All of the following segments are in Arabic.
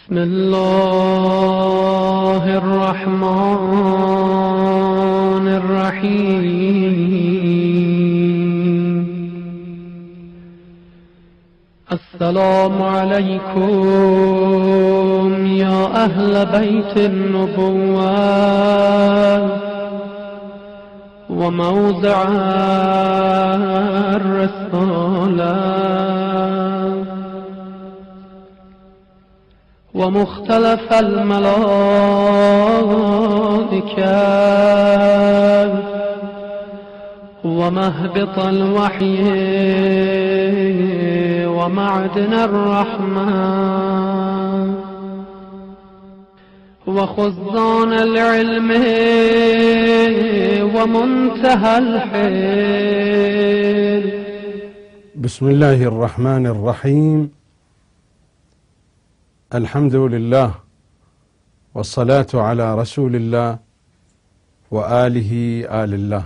بسم الله الرحمن الرحيم. السلام عليكم يا أهل بيت النبوة وموضع الرسالة ومختلف الملائكة ومهبط الوحي ومعدن الرحمة وخزان العلم ومنتهى الحيل. بسم الله الرحمن الرحيم. الحمد لله والصلاة على رسول الله وآله آل الله،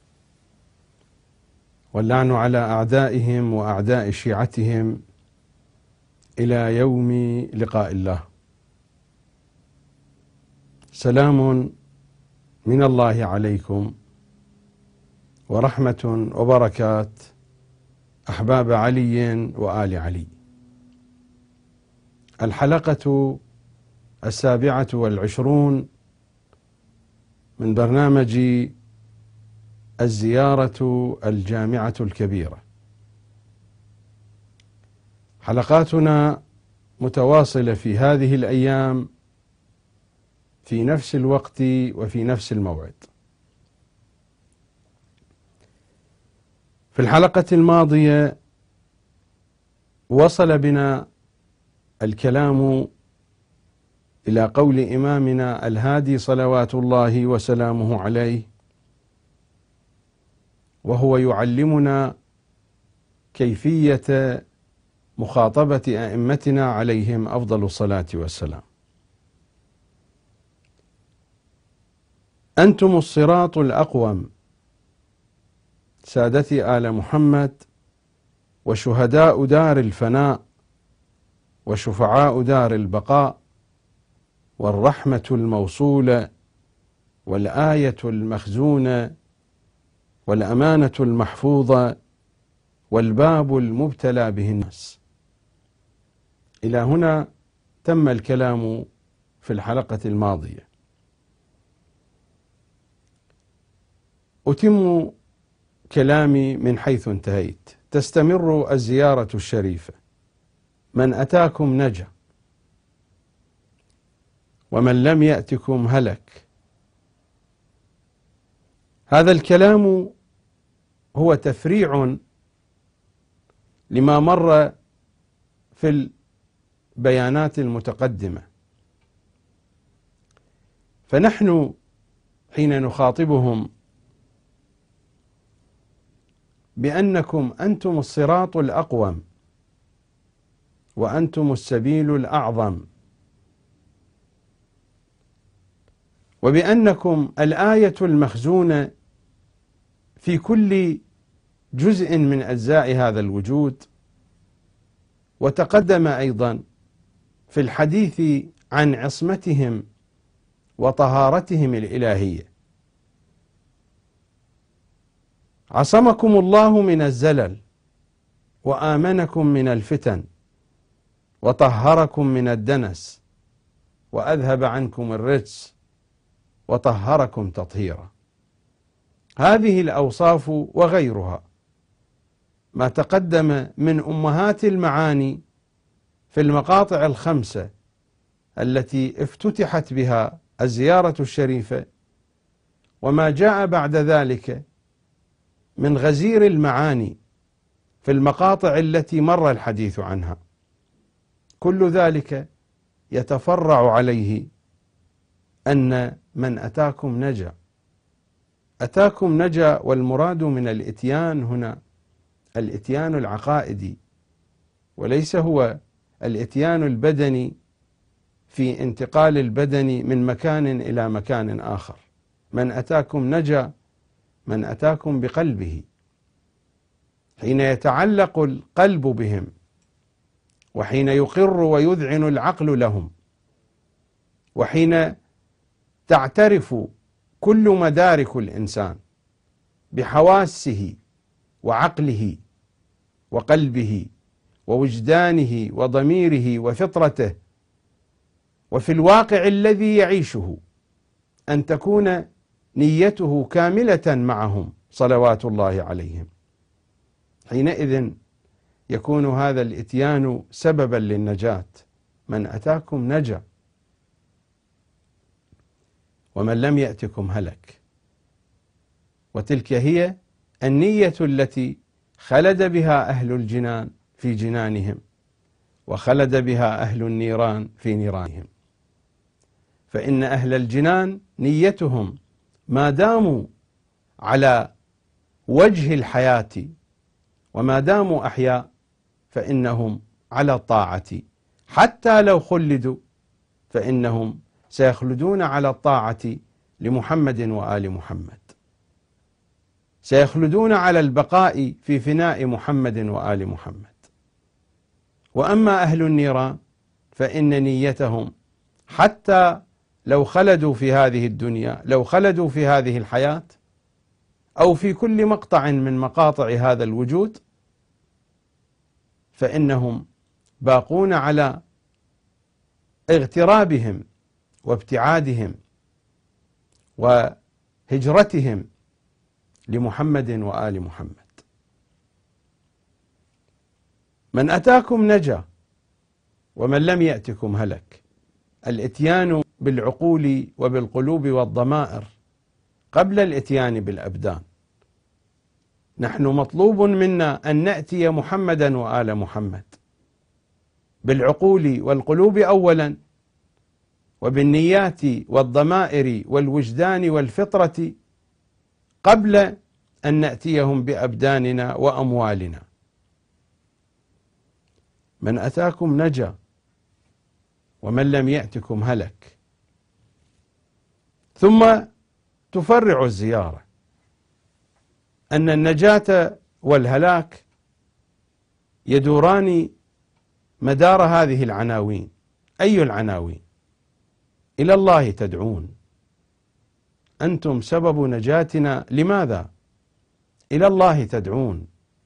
واللعن على أعدائهم وأعداء شيعتهم إلى يوم لقاء الله. سلام من الله عليكم ورحمة وبركات أحباب علي وآل علي. الحلقة 27 من برنامج الزيارة الجامعة الكبيرة. حلقاتنا متواصلة في هذه الأيام في نفس الوقت وفي نفس الموعد. في الحلقة الماضية وصل بنا الكلام إلى قول إمامنا الهادي صلوات الله وسلامه عليه، وهو يعلمنا كيفية مخاطبة أئمتنا عليهم أفضل الصلاة والسلام. أنتم الصراط الأقوم سادتي آل محمد، وشهداء دار الفناء، وشفعاء دار البقاء، والرحمة الموصولة، والآية المخزونة، والأمانة المحفوظة، والباب المبتلى به الناس. إلى هنا تم الكلام في الحلقة الماضية. أتم كلامي من حيث انتهيت. تستمر الزيارة الشريفة. من أتاكم نجا، ومن لم يأتكم هلك. هذا الكلام هو تفريع لما مر في البيانات المتقدمة. فنحن حين نخاطبهم بأنكم أنتم الصراط الأقوم وأنتم السبيل الأعظم، وبأنكم الآية المخزونة في كل جزء من أجزاء هذا الوجود. وتقدم أيضا في الحديث عن عصمتهم وطهارتهم الإلهية. عصمكم الله من الزلل، وآمنكم من الفتن، وطهركم من الدنس، وأذهب عنكم الرجس، وطهركم تطهيرا. هذه الأوصاف وغيرها ما تقدم من أمهات المعاني في المقاطع الخمسة التي افتتحت بها الزيارة الشريفة، وما جاء بعد ذلك من غزير المعاني في المقاطع التي مر الحديث عنها. كل ذلك يتفرع عليه أن من أتاكم نجا. أتاكم نجا، والمراد من الإتيان هنا الإتيان العقائدي، وليس هو الإتيان البدني في انتقال البدن من مكان إلى مكان آخر. من أتاكم نجا، من أتاكم بقلبه، حين يتعلق القلب بهم، وحين يقر ويذعن العقل لهم وحين تعترف كل مدارك الإنسان بحواسه وعقله وقلبه ووجدانه وضميره وفطرته وفي الواقع الذي يعيشه أن تكون نيته كاملة معهم صلوات الله عليهم، حينئذ يكون هذا الإتيان سببا للنجاة. من أتاكم نجا ومن لم يأتكم هلك. وتلك هي النية التي خلد بها أهل الجنان في جنانهم، وخلد بها أهل النيران في نيرانهم. فإن أهل الجنان نيتهم ما داموا على وجه الحياة وما داموا أحياء فإنهم على الطاعة، حتى لو خلدوا فإنهم سيخلدون على الطاعة لمحمد وآل محمد، سيخلدون على البقاء في فناء محمد وآل محمد. وأما أهل النيران فإن نيتهم حتى لو خلدوا في هذه الدنيا، لو خلدوا في هذه الحياة أو في كل مقطع من مقاطع هذا الوجود، فإنهم باقون على اغترابهم وابتعادهم وهجرتهم لمحمد وآل محمد. من أتاكم نجا ومن لم يأتكم هلك. الإتيان بالعقول وبالقلوب والضمائر قبل الإتيان بالأبدان. نحن مطلوب منا أن نأتي محمدا وآل محمد بالعقول والقلوب أولا، وبالنيات والضمائر والوجدان والفطرة قبل أن نأتيهم بأبداننا وأموالنا. من أتاكم نجا ومن لم يأتكم هلك. ثم تفرع الزيارة أن النجاة والهلاك يدوران مدار هذه العناوين. أي العناوين؟ إلى الله تدعون، أنتم سبب نجاتنا. لماذا؟ إلى الله تدعون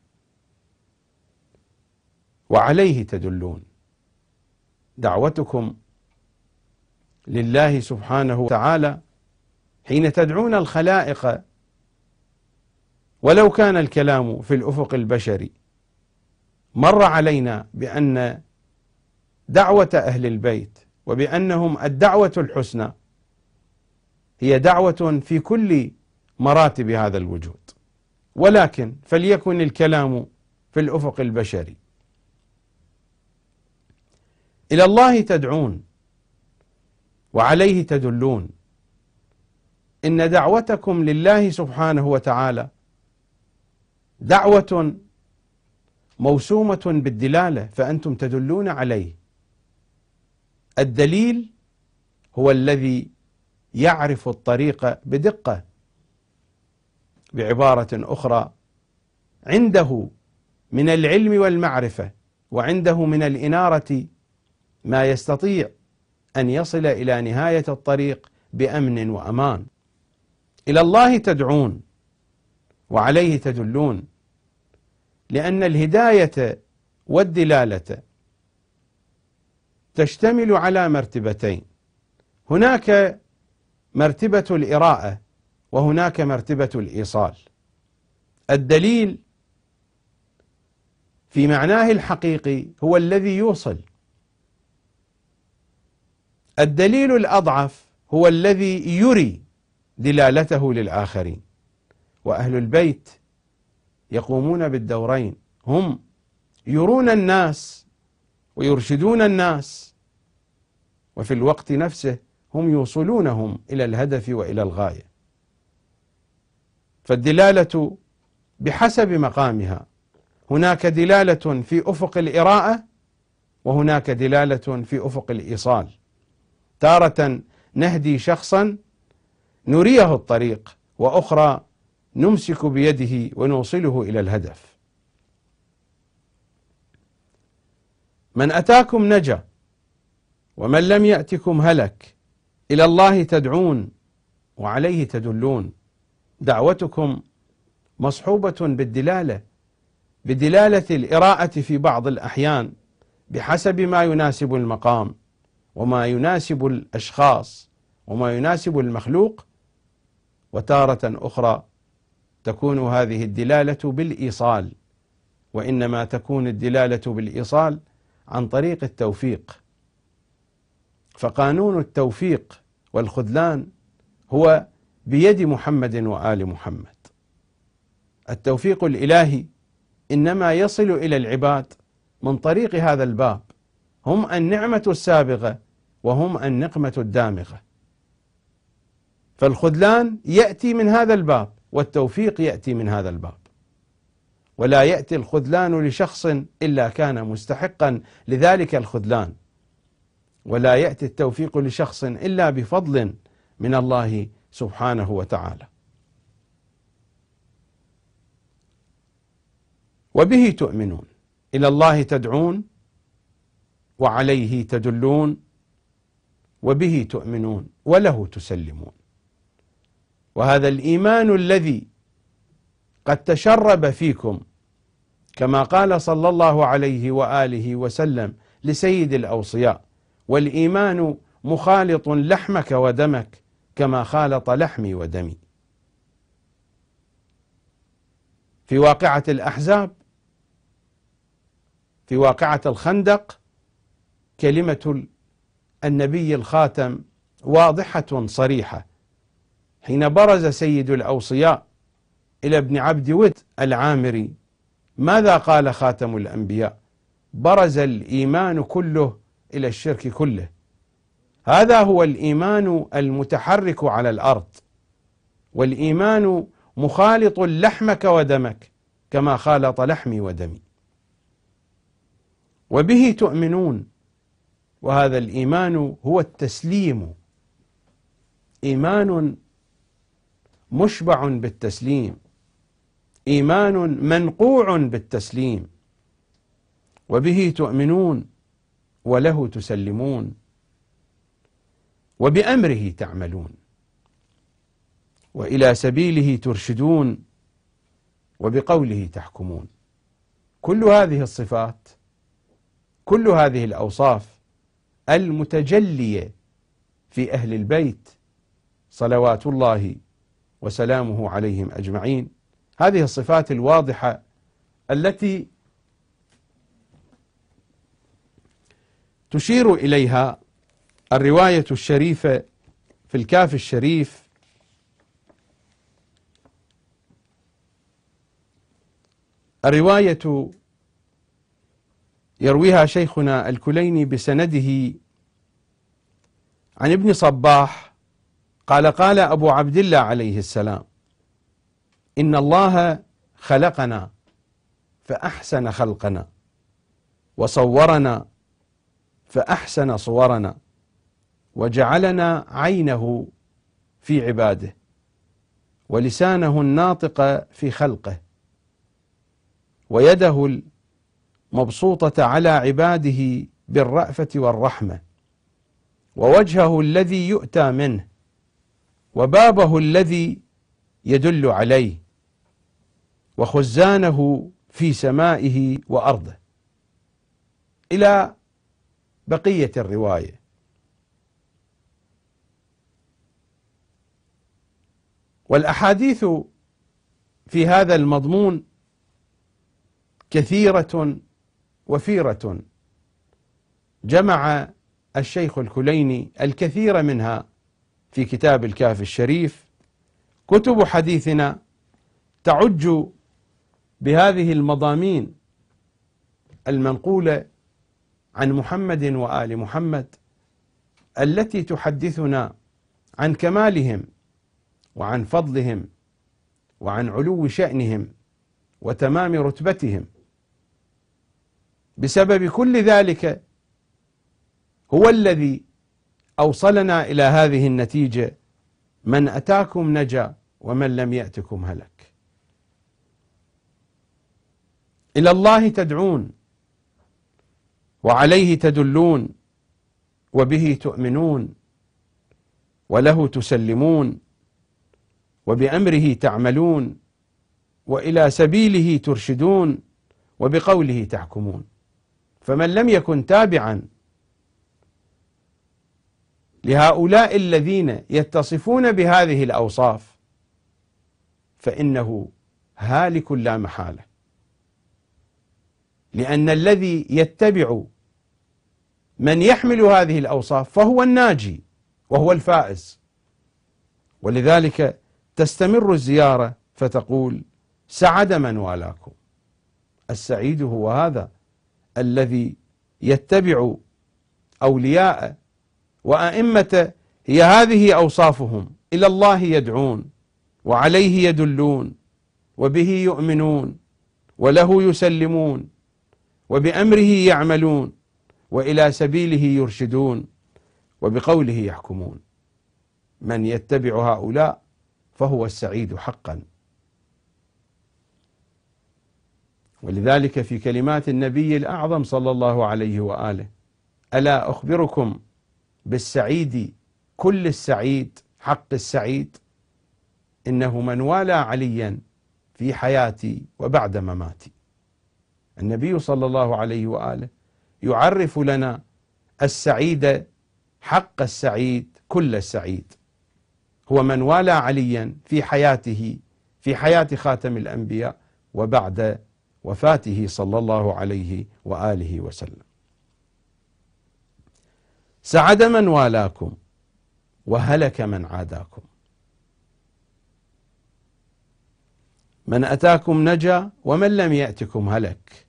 وعليه تدلون. دعوتكم لله سبحانه وتعالى حين تدعون الخلائق، ولو كان الكلام في الأفق البشري، مر علينا بأن دعوة أهل البيت وبأنهم الدعوة الحسنى هي دعوة في كل مراتب هذا الوجود، ولكن فليكن الكلام في الأفق البشري. إلى الله تدعون وعليه تدلون. إن دعوتكم لله سبحانه وتعالى دعوة موسومة بالدلالة، فأنتم تدلون عليه. الدليل هو الذي يعرف الطريق بدقة. بعبارة أخرى، عنده من العلم والمعرفة وعنده من الإنارة ما يستطيع أن يصل إلى نهاية الطريق بأمن وأمان. إلى الله تدعون وعليه تدلون، لأن الهداية والدلالة تشتمل على مرتبتين: هناك مرتبة الإراءة وهناك مرتبة الإيصال. الدليل في معناه الحقيقي هو الذي يوصل. الدليل الأضعف هو الذي يري دلالته للآخرين. وأهل البيت يقومون بالدورين، هم يرون الناس ويرشدون الناس، وفي الوقت نفسه هم يوصلونهم إلى الهدف وإلى الغاية. فالدلالة بحسب مقامها، هناك دلالة في أفق الإراءة وهناك دلالة في أفق الإيصال. تارة نهدي شخصا نريه الطريق، وأخرى نمسك بيده ونوصله إلى الهدف. من أتاكم نجا ومن لم يأتكم هلك. إلى الله تدعون وعليه تدلون. دعوتكم مصحوبة بدلالة الإراءة في بعض الأحيان بحسب ما يناسب المقام وما يناسب الأشخاص وما يناسب المخلوق، وتارة أخرى تكون هذه الدلالة بالإيصال، وإنما تكون الدلالة بالإيصال عن طريق التوفيق. فقانون التوفيق والخذلان هو بيد محمد وآل محمد. التوفيق الإلهي إنما يصل إلى العباد من طريق هذا الباب، هم النعمة السابغة وهم النقمة الدامغة. فالخذلان يأتي من هذا الباب والتوفيق يأتي من هذا الباب، ولا يأتي الخذلان لشخص إلا كان مستحقا لذلك الخذلان، ولا يأتي التوفيق لشخص إلا بفضل من الله سبحانه وتعالى. وبه تؤمنون، إلى الله تدعون وعليه تدلون وبه تؤمنون وله تسلمون. وهذا الإيمان الذي قد تشرب فيكم كما قال صلى الله عليه وآله وسلم لسيد الأوصياء: والإيمان مخالط لحمك ودمك كما خالط لحمي ودمي. في واقعة الأحزاب، في واقعة الخندق، كلمة النبي الخاتم واضحة صريحة. حين برز سيد الأوصياء إلى ابن عبد ود العامري، ماذا قال خاتم الأنبياء؟ برز الإيمان كله إلى الشرك كله. هذا هو الإيمان المتحرك على الأرض، والإيمان مخالط لحمك ودمك كما خالط لحمي ودمي. وبه تؤمنون، وهذا الإيمان هو التسليم، إيمان مشبع بالتسليم، إيمان منقوع بالتسليم. وبه تؤمنون وله تسلمون وبأمره تعملون وإلى سبيله ترشدون وبقوله تحكمون. كل هذه الصفات، كل هذه الأوصاف المتجلية في أهل البيت صلوات الله وسلامه عليهم أجمعين، هذه الصفات الواضحة التي تشير إليها الرواية الشريفة في الكاف الشريف الرواية يرويها شيخنا الكليني بسنده عن ابن صباح قال: قال أبو عبد الله عليه السلام: إن الله خلقنا فأحسن خلقنا، وصورنا فأحسن صورنا، وجعلنا عينه في عباده، ولسانه الناطق في خلقه، ويده المبسوطة على عباده بالرأفة والرحمة، ووجهه الذي يؤتى منه، وبابه الذي يدل عليه، وخزانه في سمائه وأرضه، إلى بقية الرواية. والأحاديث في هذا المضمون كثيرة وفيرة، جمع الشيخ الكليني الكثير منها في كتاب الكاف الشريف. كتب حديثنا تعج بهذه المضامين المنقولة عن محمد وآل محمد، التي تحدثنا عن كمالهم وعن فضلهم وعن علو شأنهم وتمام رتبتهم. بسبب كل ذلك هو الذي أوصلنا إلى هذه النتيجة: من أتاكم نجا ومن لم يأتكم هلك. إلى الله تدعون وعليه تدلون وبه تؤمنون وله تسلمون وبأمره تعملون وإلى سبيله ترشدون وبقوله تحكمون. فمن لم يكن تابعا لهؤلاء الذين يتصفون بهذه الأوصاف فإنه هالك لا محالة، لأن الذي يتبع من يحمل هذه الأوصاف فهو الناجي وهو الفائز. ولذلك تستمر الزيارة فتقول: سعد من والاكم. السعيد هو هذا الذي يتبع أولياء وأئمة هي هذه أوصافهم، إلى الله يدعون وعليه يدلون وبه يؤمنون وله يسلمون وبأمره يعملون وإلى سبيله يرشدون وبقوله يحكمون. من يتبع هؤلاء فهو السعيد حقا. ولذلك في كلمات النبي الأعظم صلى الله عليه وآله: ألا أخبركم بالسعيد كل السعيد حق السعيد، إنه من والى عليا في حياتي وبعد مماتي. النبي صلى الله عليه وآله يعرف لنا السعيد حق السعيد كل السعيد، هو من والى عليا في حياته، في حياة خاتم الأنبياء وبعد وفاته صلى الله عليه وآله وسلم. سعد من والاكم وهلك من عاداكم. من أتاكم نجا ومن لم يأتكم هلك،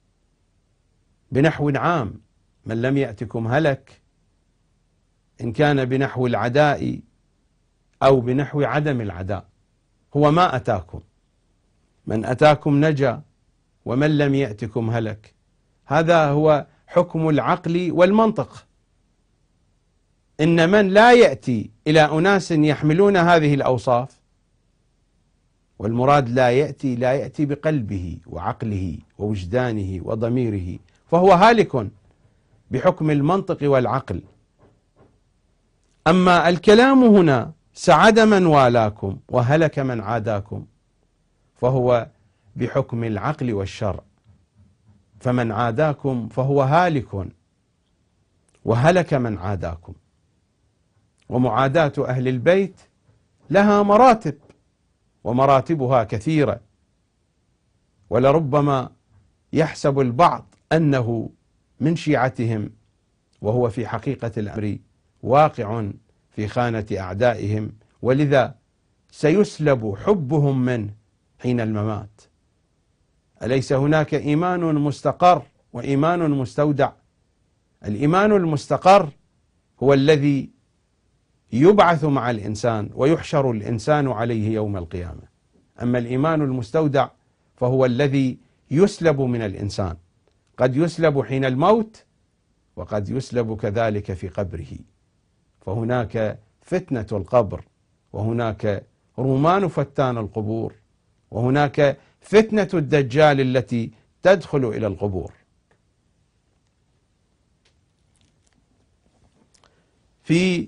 بنحو عام. من لم يأتكم هلك إن كان بنحو العداء أو بنحو عدم العداء، هو ما أتاكم. من أتاكم نجا ومن لم يأتكم هلك، هذا هو حكم العقل والمنطق. إن من لا يأتي إلى أناس يحملون هذه الأوصاف، والمراد لا يأتي بقلبه وعقله ووجدانه وضميره، فهو هالك بحكم المنطق والعقل. أما الكلام هنا سعد من والاكم وهلك من عاداكم، فهو بحكم العقل والشرع. فمن عاداكم فهو هالك وهلك من عاداكم. ومعاداة أهل البيت لها مراتب، ومراتبها كثيرة، ولربما يحسب البعض أنه من شيعتهم وهو في حقيقة الأمر واقع في خانة أعدائهم، ولذا سيسلب حبهم منه حين الممات. أليس هناك إيمان مستقر وإيمان مستودع؟ الإيمان المستقر هو الذي يبعث مع الإنسان ويحشر الإنسان عليه يوم القيامة. أما الإيمان المستودع فهو الذي يسلب من الإنسان، قد يسلب حين الموت وقد يسلب كذلك في قبره. فهناك فتنة القبر، وهناك رومان فتان القبور، وهناك فتنة الدجال التي تدخل إلى القبور. في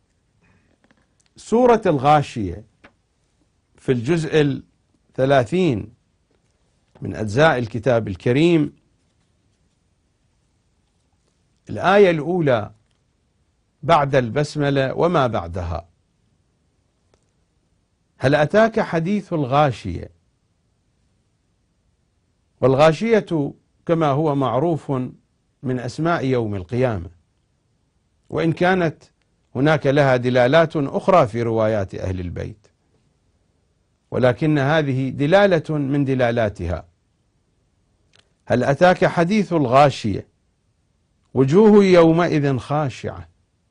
سورة الغاشية في الجزء 30 من أجزاء الكتاب الكريم، الآية الأولى بعد البسملة وما بعدها: هل أتاك حديث الغاشية؟ والغاشية كما هو معروف من أسماء يوم القيامة، وإن كانت هناك لها دلالات أخرى في روايات أهل البيت، ولكن هذه دلالة من دلالاتها. هل أتاك حديث الغاشية؟ وجوه يومئذ خاشعة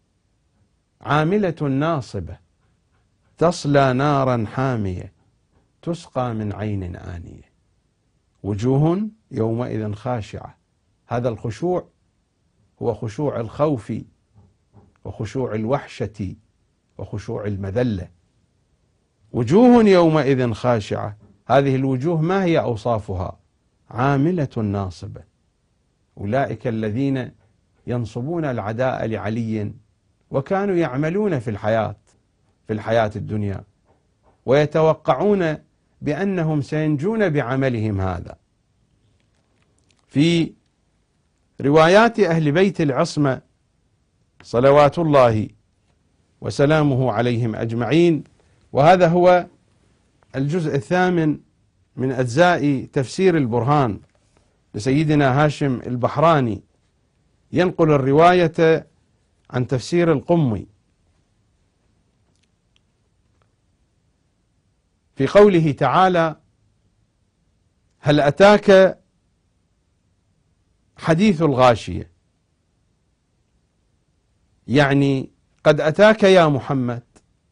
عاملة ناصبة تصلى نارا حامية تسقى من عين آنية. وجوه يومئذ خاشعة، هذا الخشوع هو خشوع الخوف وخشوع الوحشة وخشوع المذلة. وجوه يومئذ خاشعة، هذه الوجوه ما هي أوصافها؟ عاملة ناصبة، أولئك الذين ينصبون العداء لعلي وكانوا يعملون في الحياة في الحياة الدنيا، ويتوقعون بأنهم سينجون بعملهم هذا. في روايات أهل بيت العصمة صلوات الله وسلامه عليهم أجمعين، وهذا هو الجزء الثامن من أجزاء تفسير البرهان لسيدنا هاشم البحراني، ينقل الرواية عن تفسير القمي في قوله تعالى: هل أتاك حديث الغاشية، يعني قد أتاك يا محمد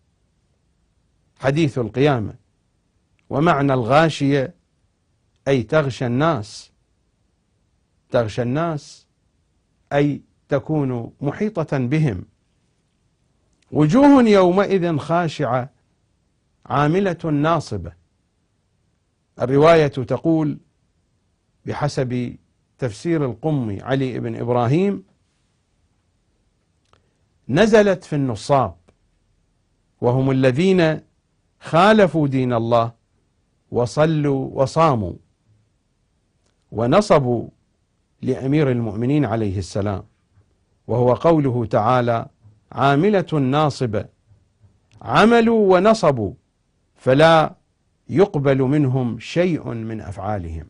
حديث القيامة. ومعنى الغاشية أي تغشى الناس، تغشى الناس أي تكون محيطة بهم. وجوه يومئذ خاشعة عاملة ناصبة. الرواية تقول بحسب تفسير القمي علي بن إبراهيم: نزلت في النصاب، وهم الذين خالفوا دين الله وصلوا وصاموا ونصبوا لأمير المؤمنين عليه السلام، وهو قوله تعالى: عاملة ناصبة، عملوا ونصبوا فلا يقبل منهم شيء من أفعالهم.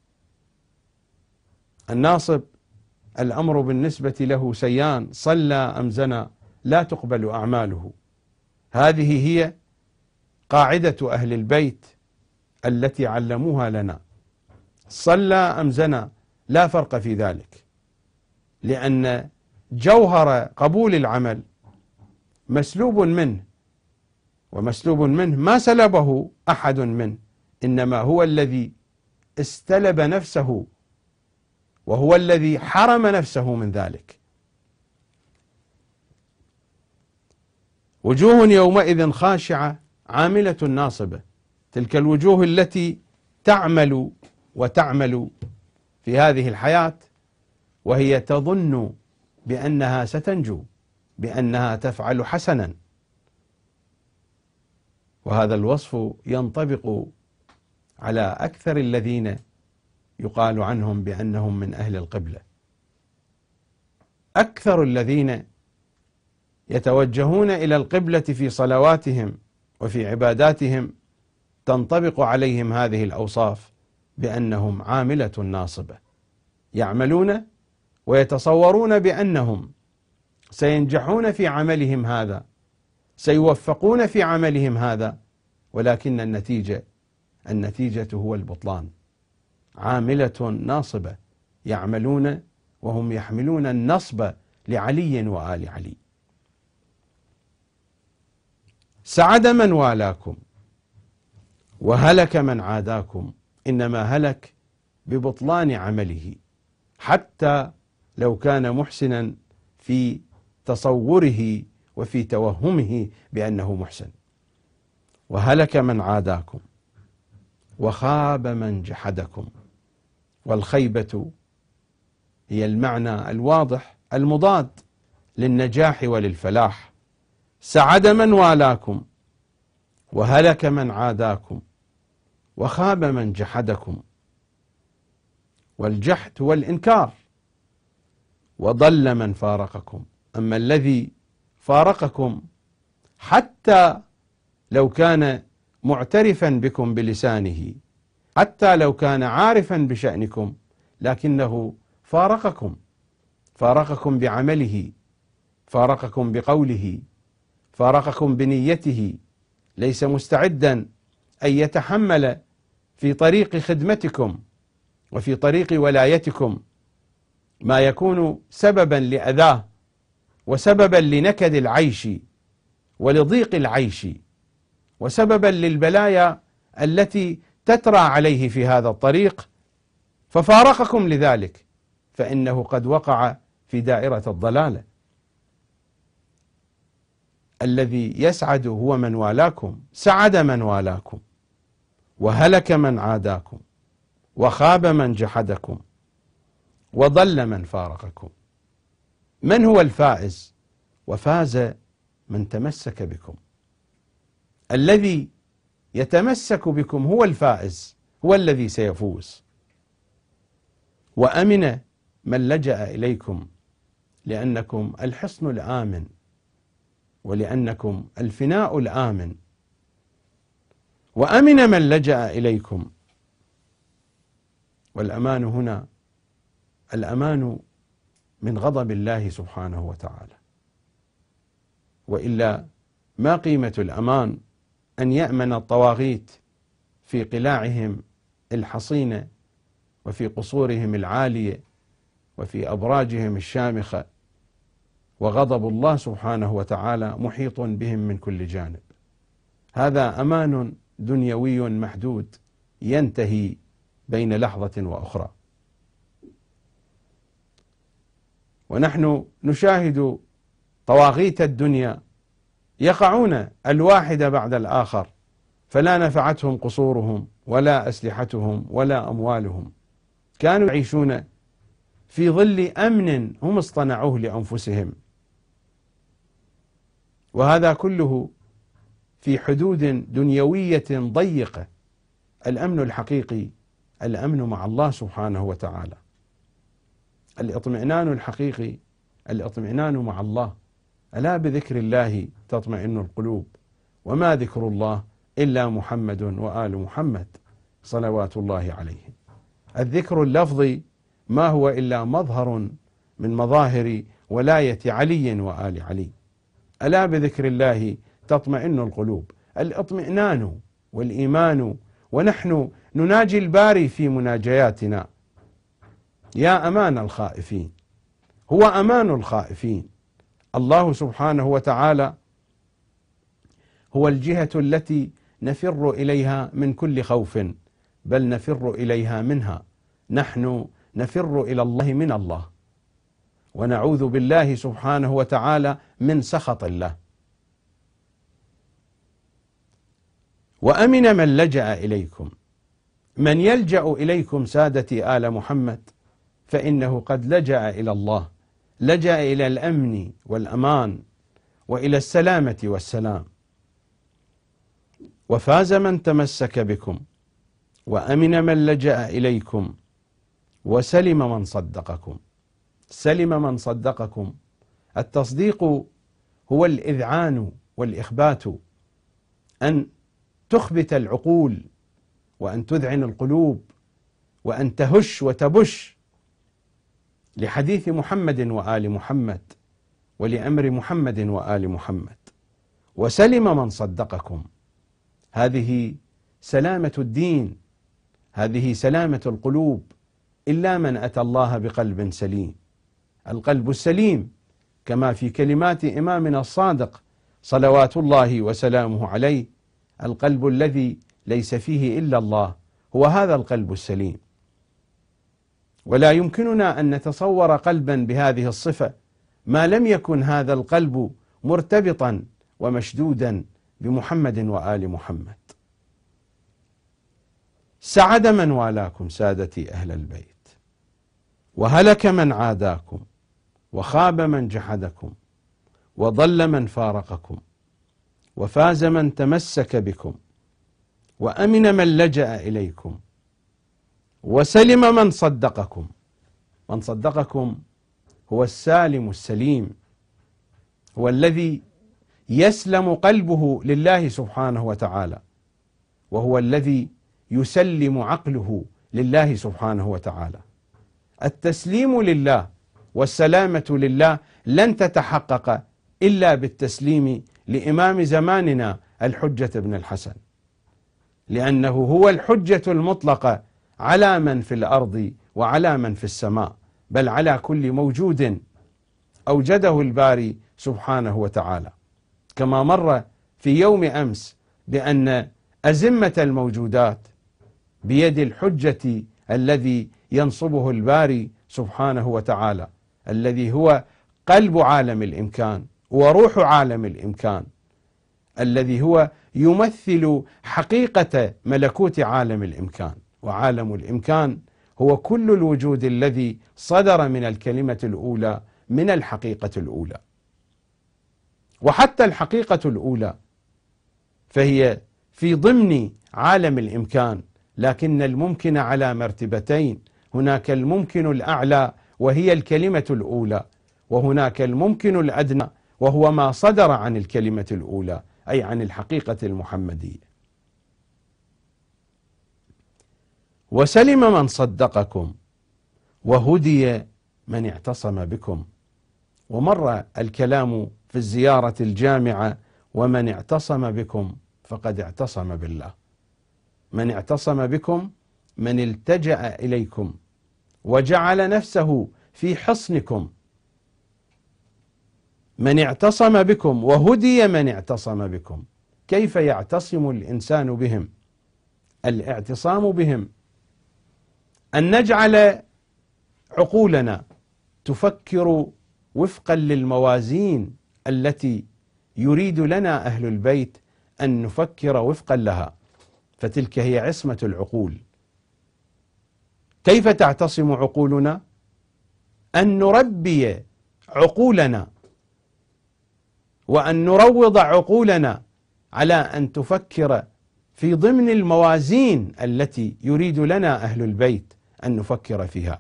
الناصب الأمر بالنسبة له سيان، صلى أم زنى لا تقبل أعماله. هذه هي قاعدة أهل البيت التي علموها لنا، صلى أم زنى لا فرق في ذلك، لأن جوهر قبول العمل مسلوب منه، ومسلوب منه ما سلبه أحد منه، إنما هو الذي استلب نفسه، وهو الذي حرم نفسه من ذلك. وجوه يومئذ خاشعة عاملة ناصبة، تلك الوجوه التي تعمل وتعمل في هذه الحياة وهي تظن بأنها ستنجو، بأنها تفعل حسنا. وهذا الوصف ينطبق على أكثر الذين يقال عنهم بأنهم من أهل القبلة. أكثر الذين يتوجهون إلى القبلة في صلواتهم وفي عباداتهم تنطبق عليهم هذه الأوصاف بأنهم عاملة ناصبة، يعملون ويتصورون بأنهم سينجحون في عملهم هذا، سيوفقون في عملهم هذا، ولكن النتيجة هو البطلان. عاملة ناصبة، يعملون وهم يحملون النصب لعلي وآل علي. سعد من والاكم وهلك من عاداكم، إنما هلك ببطلان عمله، حتى لو كان محسنا في تصوره وفي توهمه بأنه محسن. وهلك من عاداكم وخاب من جحدكم. والخيبة هي المعنى الواضح المضاد للنجاح وللفلاح. سعد من والاكم وهلك من عاداكم وخاب من جحدكم. والجحد هو الإنكار. وضل من فارقكم. أما الذي فارقكم حتى لو كان معترفا بكم بلسانه، حتى لو كان عارفا بشأنكم، لكنه فارقكم بعمله، فارقكم بقوله، فارقكم بنيته، ليس مستعدا أن يتحمل في طريق خدمتكم وفي طريق ولايتكم ما يكون سببا لأذاه وسببا لنكد العيش ولضيق العيش وسببا للبلايا التي تترى عليه في هذا الطريق، ففارقكم لذلك، فإنه قد وقع في دائرة الضلالة. الذي يسعد هو من والاكم. سعد من والاكم وهلك من عاداكم وخاب من جحدكم وضل من فارقكم. من هو الفائز؟ وفاز من تمسك بكم. الذي يتمسك بكم هو الفائز، هو الذي سيفوز. وأمن من لجأ إليكم لأنكم الحصن الآمن، ولأنكم الفناء الآمن. وأمن من لجأ إليكم، والأمان هنا الأمان من غضب الله سبحانه وتعالى، وإلا ما قيمة الأمان أن يأمن الطواغيت في قلاعهم الحصينة وفي قصورهم العالية وفي أبراجهم الشامخة، وغضب الله سبحانه وتعالى محيط بهم من كل جانب. هذا أمان دنيوي محدود ينتهي بين لحظة وأخرى. ونحن نشاهد طواغيت الدنيا يقعون الواحد بعد الآخر، فلا نفعتهم قصورهم ولا أسلحتهم ولا أموالهم، كانوا يعيشون في ظل أمن هم اصطنعوه لأنفسهم، وهذا كله في حدود دنيوية ضيقة. الأمن الحقيقي الأمن مع الله سبحانه وتعالى، الإطمئنان الحقيقي الإطمئنان مع الله. ألا بذكر الله تطمئن القلوب، وما ذكر الله إلا محمد وآل محمد صلوات الله عليهم. الذكر اللفظي ما هو إلا مظهر من مظاهر ولاية علي وآل علي. ألا بذكر الله تطمئن القلوب، الإطمئنان والإيمان. ونحن نناجي الباري في مناجياتنا: يا أمان الخائفين. هو أمان الخائفين. الله سبحانه وتعالى هو الجهة التي نفر إليها من كل خوف، بل نفر إليها منها. نحن نفر إلى الله من الله، ونعوذ بالله سبحانه وتعالى من سخط الله. وأمن من لجأ إليكم، من يلجأ إليكم سادتي آل محمد فإنه قد لجأ إلى الله، لجأ إلى الأمن والأمان وإلى السلامة والسلام. وفاز من تمسك بكم، وأمن من لجأ إليكم، وسلم من صدقكم. سلم من صدقكم، التصديق هو الإذعان والإخبات، أن تخبت العقول وأن تذعن القلوب وأن تهش وتبش لحديث محمد وآل محمد ولأمر محمد وآل محمد. وسلم من صدقكم، هذه سلامة الدين، هذه سلامة القلوب، إلا من أتى الله بقلب سليم. القلب السليم كما في كلمات إمامنا الصادق صلوات الله وسلامه عليه: القلب الذي ليس فيه إلا الله، هو هذا القلب السليم. ولا يمكننا أن نتصور قلبا بهذه الصفة ما لم يكن هذا القلب مرتبطا ومشدودا بمحمد وآل محمد. سعد من والاكم سادتي أهل البيت، وهلك من عاداكم، وخاب من جحدكم، وضل من فارقكم، وفاز من تمسك بكم، وأمن من لجأ إليكم، وسلم من صدقكم. من صدقكم هو السالم السليم، هو الذي يسلم قلبه لله سبحانه وتعالى، وهو الذي يسلم عقله لله سبحانه وتعالى. التسليم لله والسلامة لله لن تتحقق إلا بالتسليم لإمام زماننا الحجة بن الحسن، لأنه هو الحجة المطلقة على من في الأرض وعلى من في السماء، بل على كل موجود أوجده الباري سبحانه وتعالى. كما مر في يوم أمس بأن أزمة الموجودات بيد الحجة الذي ينصبه الباري سبحانه وتعالى، الذي هو قلب عالم الإمكان وروح عالم الإمكان، الذي هو يمثل حقيقة ملكوت عالم الإمكان. وعالم الإمكان هو كل الوجود الذي صدر من الكلمة الأولى من الحقيقة الأولى. وحتى الحقيقة الأولى فهي في ضمن عالم الإمكان، لكن الممكن على مرتبتين: هناك الممكن الأعلى وهي الكلمة الأولى، وهناك الممكن الأدنى وهو ما صدر عن الكلمة الأولى، أي عن الحقيقة المحمدية. وسلم من صدقكم وهدي من اعتصم بكم. ومر الكلام في الزيارة الجامعة: ومن اعتصم بكم فقد اعتصم بالله. من اعتصم بكم من التجأ إليكم وجعل نفسه في حصنكم. من اعتصم بكم وهدي من اعتصم بكم. كيف يعتصم الإنسان بهم؟ الاعتصام بهم أن نجعل عقولنا تفكر وفقا للموازين التي يريد لنا أهل البيت أن نفكر وفقا لها، فتلك هي عصمة العقول. كيف تعتصم عقولنا؟ أن نربي عقولنا وأن نروض عقولنا على أن تفكر في ضمن الموازين التي يريد لنا أهل البيت أن نفكر فيها.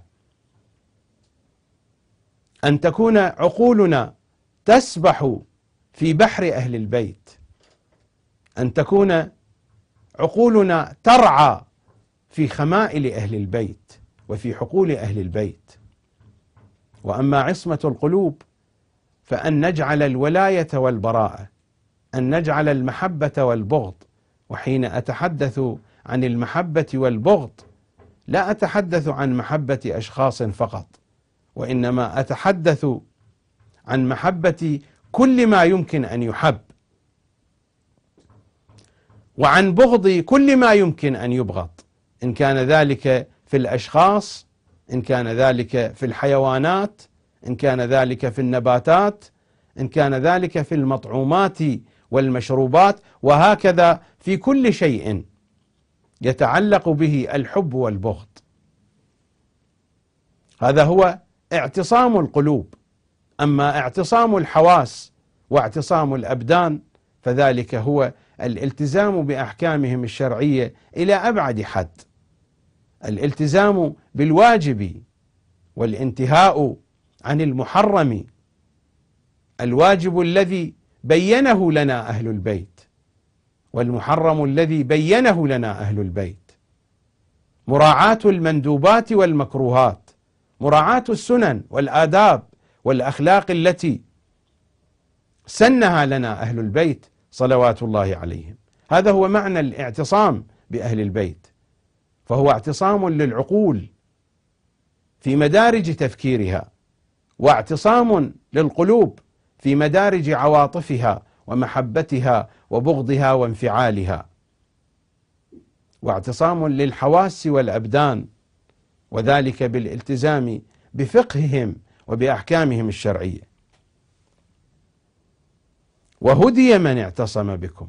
أن تكون عقولنا تسبح في بحر أهل البيت، أن تكون عقولنا ترعى في خمائل أهل البيت وفي حقول أهل البيت. وأما عصمة القلوب فأن نجعل الولاية والبراءة، أن نجعل المحبة والبغض. وحين أتحدث عن المحبة والبغض لا أتحدث عن محبة أشخاص فقط، وإنما أتحدث عن محبة كل ما يمكن أن يحب، وعن بغض كل ما يمكن أن يبغض، إن كان ذلك في الأشخاص، إن كان ذلك في الحيوانات، إن كان ذلك في النباتات، إن كان ذلك في المطعومات والمشروبات، وهكذا في كل شيء يتعلق به الحب والبغض. هذا هو اعتصام القلوب. أما اعتصام الحواس واعتصام الأبدان فذلك هو الالتزام بأحكامهم الشرعية إلى أبعد حد، الالتزام بالواجب والانتهاء عن المحرم، الواجب الذي بينه لنا أهل البيت والمحرم الذي بينه لنا أهل البيت، مراعاة المندوبات والمكروهات، مراعاة السنن والآداب والأخلاق التي سنها لنا أهل البيت صلوات الله عليهم. هذا هو معنى الاعتصام بأهل البيت، فهو اعتصام للعقول في مدارج تفكيرها، واعتصام للقلوب في مدارج عواطفها ومحبتها وبغضها وانفعالها، واعتصام للحواس والأبدان، وذلك بالالتزام بفقههم وبأحكامهم الشرعية. وهدي من اعتصم بكم،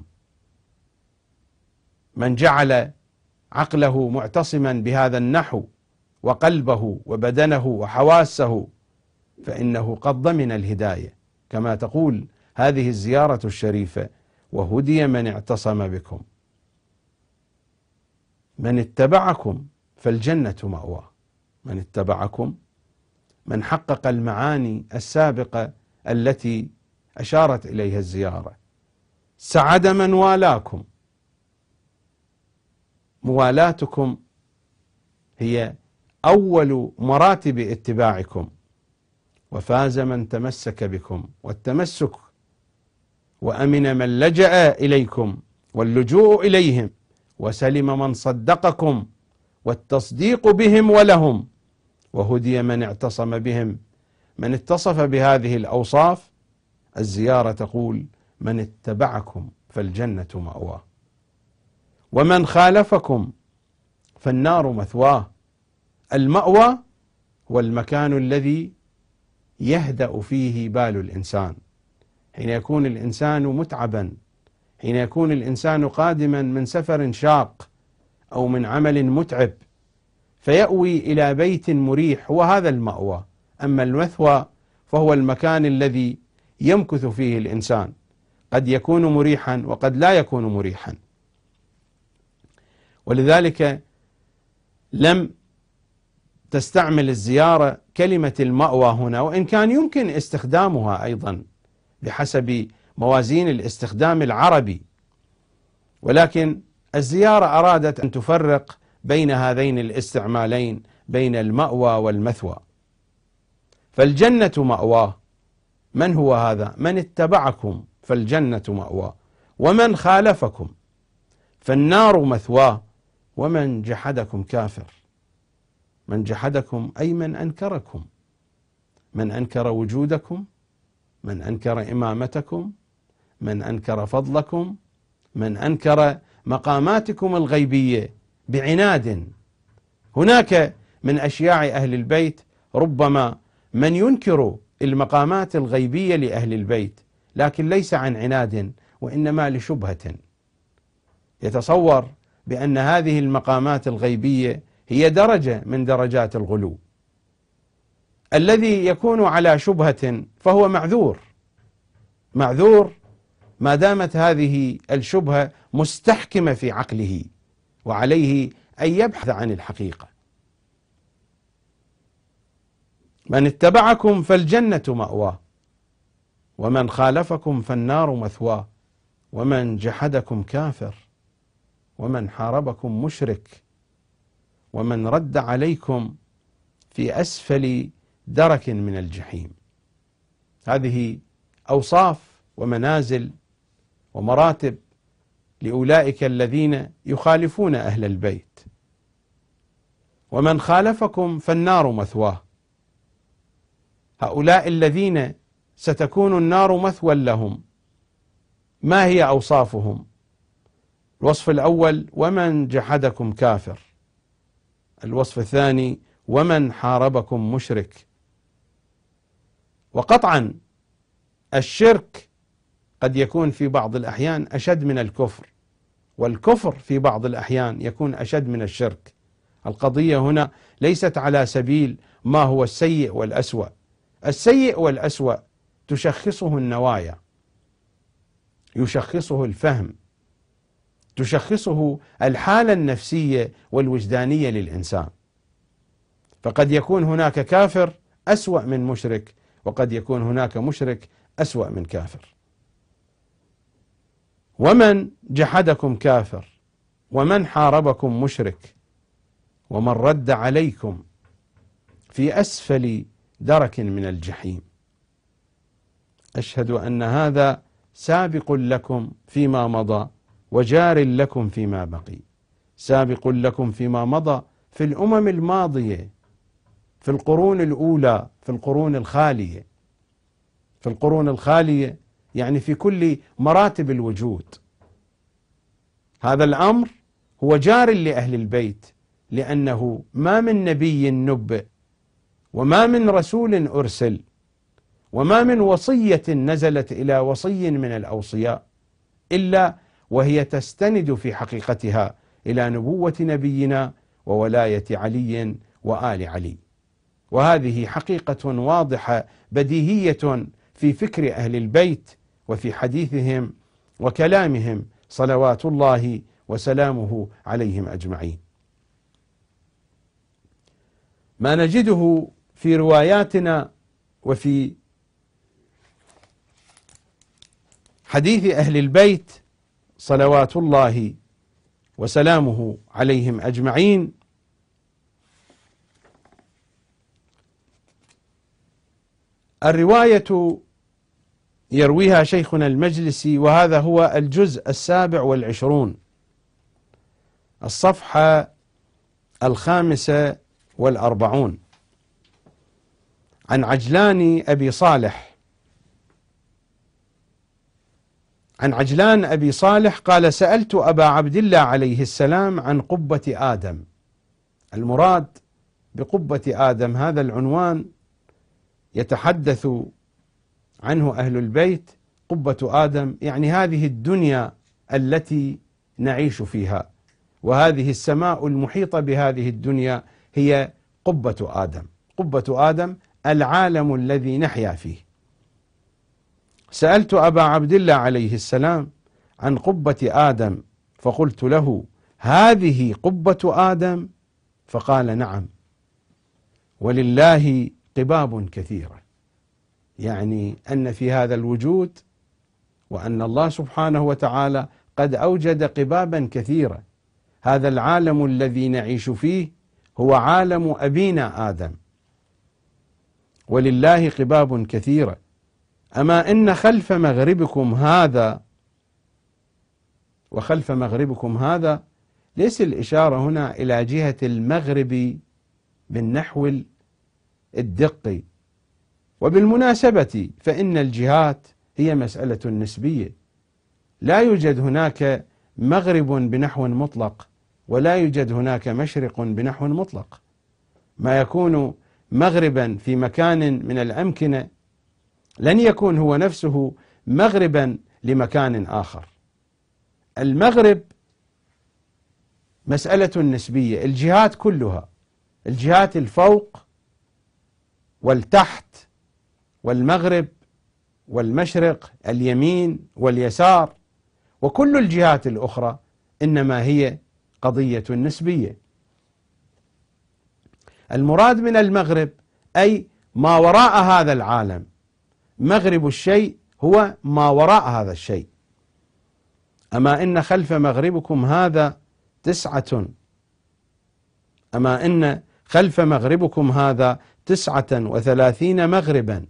من جعل عقله معتصما بهذا النحو وقلبه وبدنه وحواسه فإنه قد ضمن الهداية، كما تقول هذه الزيارة الشريفة: وهدي من اعتصم بكم. من اتبعكم فالجنة مأواه. من اتبعكم من حقق المعاني السابقة التي أشارت إليها الزيارة. سعد من والاكم، موالاتكم هي أول مراتب اتباعكم، وفاز من تمسك بكم، والتمسك وأمن من لجأ إليكم واللجوء إليهم، وسلم من صدقكم والتصديق بهم ولهم، وهدي من اعتصم بهم. من اتصف بهذه الأوصاف الزيارة تقول: من اتبعكم فالجنة مأواه، ومن خالفكم فالنار مثواه. المأوى هو المكان الذي يهدأ فيه بال الإنسان، حين يكون الإنسان متعبا، حين يكون الإنسان قادما من سفر شاق أو من عمل متعب، فيأوي إلى بيت مريح، هو هذا المأوى. أما المثوى فهو المكان الذي يمكث فيه الإنسان قد يكون مريحا وقد لا يكون مريحا. ولذلك لم تستعمل الزيارة كلمة المأوى هنا، وإن كان يمكن استخدامها أيضا بحسب موازين الاستخدام العربي، ولكن الزيارة أرادت أن تفرق بين هذين الاستعمالين، بين المأوى والمثوى. فالجنة مأواه، من هو هذا؟ من اتبعكم فالجنة مأواه، ومن خالفكم فالنار مثواه، ومن جحدكم كافر. من جحدكم أي من أنكركم، من أنكر وجودكم، من أنكر إمامتكم، من أنكر فضلكم، من أنكر مقاماتكم الغيبية بعناد. هناك من أشياع أهل البيت ربما من ينكر المقامات الغيبية لأهل البيت، لكن ليس عن عناد وإنما لشبهة، يتصور بأن هذه المقامات الغيبية هي درجة من درجات الغلو. الذي يكون على شبهة فهو معذور ما دامت هذه الشبهة مستحكمة في عقله، وعليه أن يبحث عن الحقيقة. من اتبعكم فالجنة مأواه، ومن خالفكم فالنار مثواه، ومن جحدكم كافر، ومن حاربكم مشرك، ومن رد عليكم في أسفل درك من الجحيم. هذه أوصاف ومنازل ومراتب لأولئك الذين يخالفون أهل البيت. ومن خالفكم فالنار مثواه، هؤلاء الذين ستكون النار مثوى لهم، ما هي أوصافهم؟ الوصف الأول: ومن جحدكم كافر. الوصف الثاني: ومن حاربكم مشرك. وقطعا الشرك قد يكون في بعض الأحيان أشد من الكفر، والكفر في بعض الأحيان يكون أشد من الشرك. القضية هنا ليست على سبيل ما هو السيء والأسوأ. السيء والأسوأ تشخصه النوايا، يشخصه الفهم، تشخصه الحالة النفسية والوجدانية للإنسان. فقد يكون هناك كافر أسوأ من مشرك، وقد يكون هناك مشرك أسوأ من كافر. ومن جحدكم كافر، ومن حاربكم مشرك، ومن رد عليكم في أسفل درك من الجحيم. أشهد أن هذا سابق لكم فيما مضى وجار لكم فيما بقي. سابق لكم فيما مضى في الأمم الماضية، في القرون الأولى، في القرون الخالية. في القرون الخالية يعني في كل مراتب الوجود. هذا الأمر هو جار لأهل البيت، لأنه ما من نبي نبئ، وما من رسول أرسل، وما من وصية نزلت إلى وصي من الأوصياء إلا وهي تستند في حقيقتها إلى نبوة نبينا وولاية علي وآل علي. وهذه حقيقة واضحة بديهية في فكر أهل البيت وفي حديثهم وكلامهم صلوات الله وسلامه عليهم أجمعين. ما نجده في رواياتنا وفي حديث أهل البيت صلوات الله وسلامه عليهم أجمعين الرواية يرويها شيخنا المجلسي، وهذا هو الجزء 27، الصفحة 45، عن عجلان أبي صالح. عن عجلان أبي صالح قال: سألت أبا عبد الله عليه السلام عن قبة آدم. المراد بقبة آدم هذا العنوان يتحدث عنه أهل البيت. قبة آدم يعني هذه الدنيا التي نعيش فيها، وهذه السماء المحيطة بهذه الدنيا هي قبة آدم. قبة آدم العالم الذي نحيا فيه. سألت أبا عبد الله عليه السلام عن قبة آدم فقلت له: هذه قبة آدم؟ فقال: نعم، ولله قباب كثيرة، يعني أن في هذا الوجود وأن الله سبحانه وتعالى قد أوجد قبابا كثيرة. هذا العالم الذي نعيش فيه هو عالم أبينا آدم، ولله قباب كثيرة. أما إن خلف مغربكم هذا وخلف مغربكم هذا، ليس الإشارة هنا إلى جهة المغرب بالنحو الدقي. وبالمناسبة فإن الجهات هي مسألة نسبية، لا يوجد هناك مغرب بنحو مطلق، ولا يوجد هناك مشرق بنحو مطلق. ما يكون مغربا في مكان من الأمكنة لن يكون هو نفسه مغربا لمكان آخر. المغرب مسألة نسبية، الجهات كلها، الجهات الفوق والتحت والمغرب والمشرق، اليمين واليسار، وكل الجهات الأخرى إنما هي قضية نسبية. المراد من المغرب أي ما وراء هذا العالم، مغرب الشيء هو ما وراء هذا الشيء. أما إن خلف مغربكم هذا 9، أما إن خلف مغربكم هذا 39 مغربا،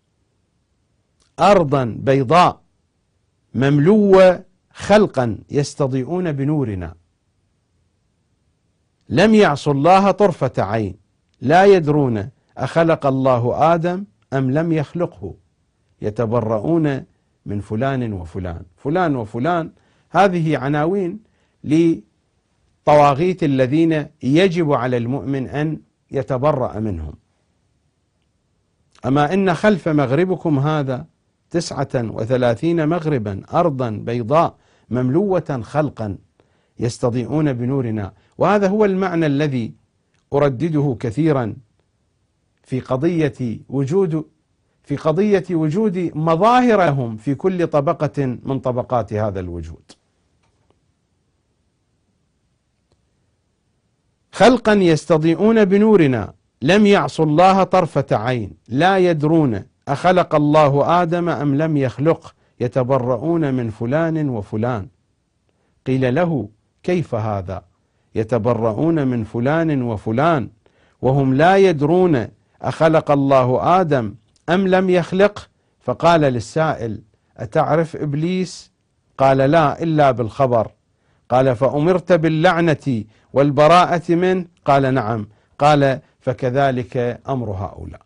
أرضا بيضاء مملوة خلقا يستضيئون بنورنا، لم يعصوا الله طرفة عين، لا يدرون أخلق الله آدم أم لم يخلقه، يتبرؤون من فلان وفلان. فلان وفلان هذه عناوين لطواغيت الذين يجب على المؤمن أن يتبرأ منهم. أما إن خلف مغربكم هذا 39 مغربا، أرضا بيضاء مملوة خلقا يستضيئون بنورنا. وهذا هو المعنى الذي أردده كثيرا في قضية وجود مظاهر لهم في كل طبقة من طبقات هذا الوجود. خلقا يستضيئون بنورنا، لم يعصوا الله طرفة عين، لا يدرون أخلق الله آدم أم لم يخلق، يتبرؤون من فلان وفلان. قيل له: كيف هذا؟ يتبرؤون من فلان وفلان وهم لا يدرون أخلق الله آدم أم لم يخلق؟ فقال للسائل: أتعرف إبليس؟ قال: لا، إلا بالخبر. قال: فأمرت باللعنة والبراءة منه؟ قال: نعم. قال: فكذلك أمر هؤلاء.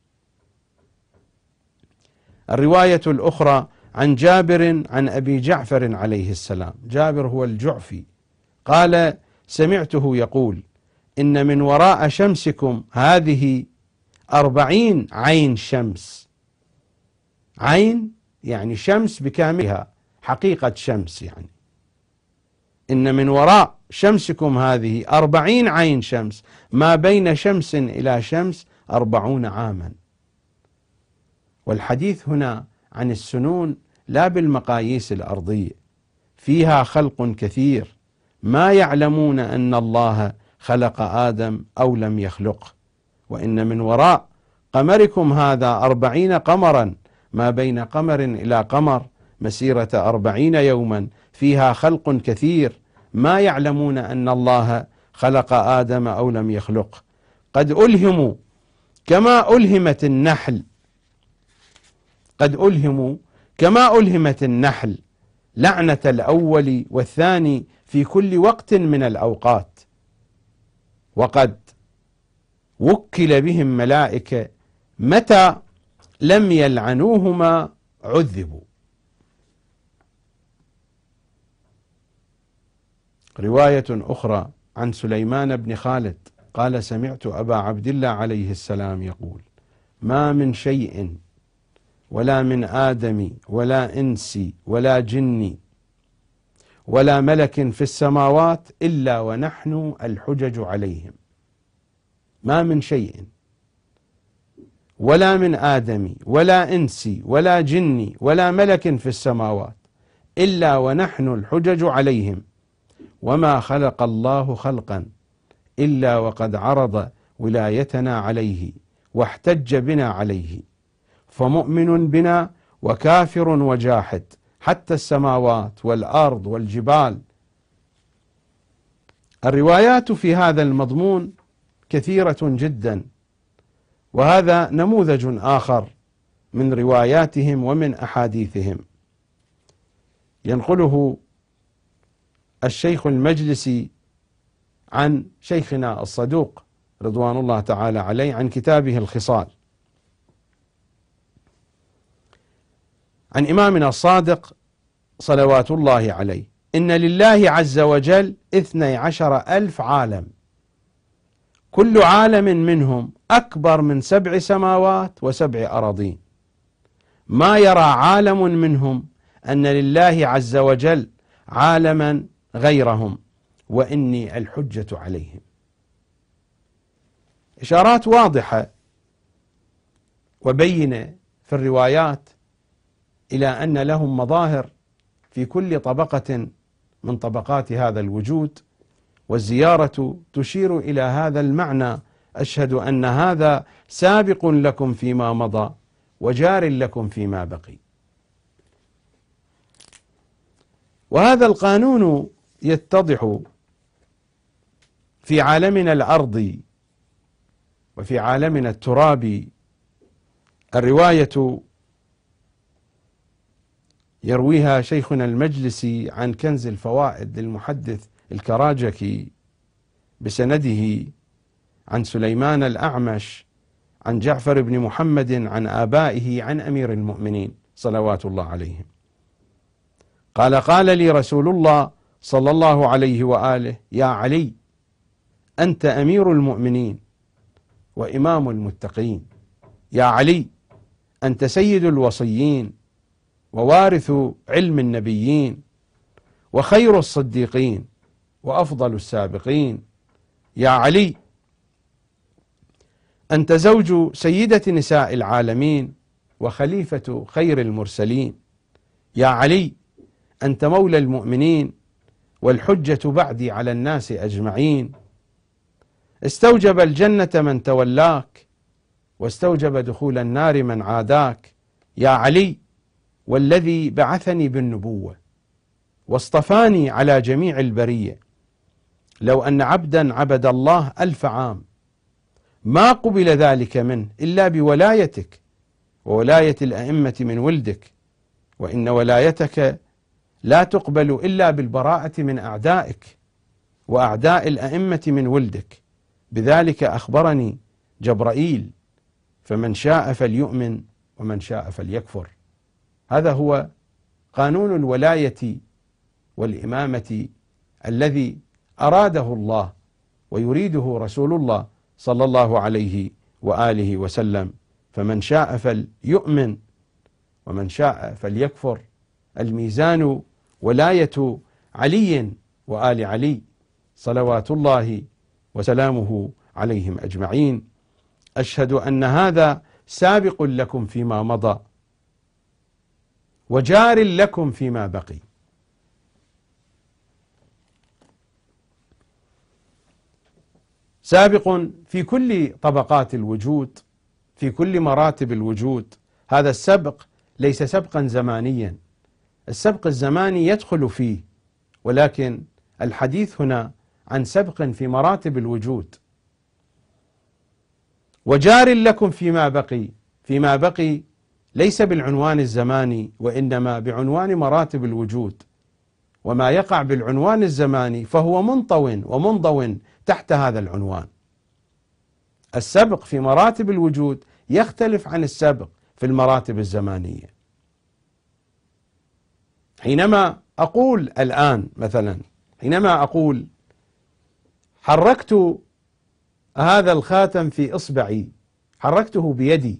الرواية الأخرى عن جابر عن أبي جعفر عليه السلام، جابر هو الجعفي، قال: سمعته يقول: إن من وراء شمسكم هذه 40 عين شمس. عين يعني شمس بكاملها، حقيقة شمس يعني. إن من وراء شمسكم هذه 40 عين شمس، ما بين شمس إلى شمس 40 عاما. والحديث هنا عن السنون لا بالمقاييس الأرضية، فيها خلق كثير ما يعلمون أن الله خلق آدم أو لم يخلقه. وإن من وراء قمركم هذا 40 قمرا، ما بين قمر إلى قمر مسيرة 40 يوما، فيها خلق كثير ما يعلمون أن الله خلق آدم أو لم يخلقه. قد ألهموا كما ألهمت النحل، قد ألهموا كما ألهمت النحل لعنة الأول والثاني في كل وقت من الأوقات، وقد وكل بهم ملائكة متى لم يلعنوهما عذبوا. رواية أخرى عن سليمان بن خالد قال: سمعت أبا عبد الله عليه السلام يقول: ما من شيء ولا من آدم ولا إنس ولا جن ولا ملك في السماوات إلا ونحن الحجج عليهم. ما من شيء، ولا من آدم ولا إنس ولا جن ولا ملك في السماوات إلا ونحن الحجج عليهم، وما خلق الله خلقا إلا وقد عرض ولايتنا عليه واحتج بنا عليه، فمؤمن بنا وكافر وجاحد، حتى السماوات والأرض والجبال. الروايات في هذا المضمون كثيرة جدا، وهذا نموذج آخر من رواياتهم ومن أحاديثهم. ينقله الشيخ المجلسي عن شيخنا الصدوق رضوان الله تعالى عليه عن كتابه الخصال، عن إمامنا الصادق صلوات الله عليه: إن لله عز وجل 12,000 عالم، كل عالم منهم أكبر من 7 سماوات و7 أراضين، ما يرى عالم منهم أن لله عز وجل عالما غيرهم، وإني الحجة عليهم. إشارات واضحة وبينة في الروايات إلى أن لهم مظاهر في كل طبقة من طبقات هذا الوجود، والزيارة تشير إلى هذا المعنى: أشهد أن هذا سابق لكم فيما مضى وجار لكم فيما بقي. وهذا القانون يتضح في عالمنا الأرضي وفي عالمنا الترابي. الرواية يرويها شيخنا المجلسي عن كنز الفوائد للمحدث الكراجكي بسنده عن سليمان الأعمش عن جعفر بن محمد عن آبائه عن أمير المؤمنين صلوات الله عليهم قال: قال لي رسول الله صلى الله عليه وآله: يا علي، أنت أمير المؤمنين وإمام المتقين، يا علي أنت سيد الوصيين ووارث علم النبيين وخير الصديقين وأفضل السابقين، يا علي أنت زوج سيدة نساء العالمين وخليفة خير المرسلين، يا علي أنت مولى المؤمنين والحجة بعدي على الناس أجمعين، استوجب الجنة من تولاك واستوجب دخول النار من عاداك، يا علي والذي بعثني بالنبوة واصطفاني على جميع البرية، لو أن عبدا عبد الله 1000 عام ما قبل ذلك منه إلا بولايتك وولاية الأئمة من ولدك، وإن ولايتك لا تقبل إلا بالبراءة من أعدائك وأعداء الأئمة من ولدك، بذلك أخبرني جبرائيل، فمن شاء فليؤمن ومن شاء فليكفر. هذا هو قانون الولاية والإمامة الذي أراده الله ويريده رسول الله صلى الله عليه وآله وسلم، فمن شاء فليؤمن ومن شاء فليكفر. الميزان ولاية علي وآل علي صلوات الله وسلامه عليهم أجمعين. أشهد أن هذا سابق لكم فيما مضى وجار لكم فيما بقي. سابق في كل طبقات الوجود، في كل مراتب الوجود. هذا السبق ليس سبقا زمانيا، السبق الزماني يدخل فيه، ولكن الحديث هنا عن سبق في مراتب الوجود. وجار لكم فيما بقي، فيما بقي ليس بالعنوان الزماني وإنما بعنوان مراتب الوجود، وما يقع بالعنوان الزماني فهو منطو ومنضو تحت هذا العنوان. السبق في مراتب الوجود يختلف عن السبق في المراتب الزمانية. حينما أقول الآن مثلا، حينما أقول حركت هذا الخاتم في إصبعي، حركته بيدي،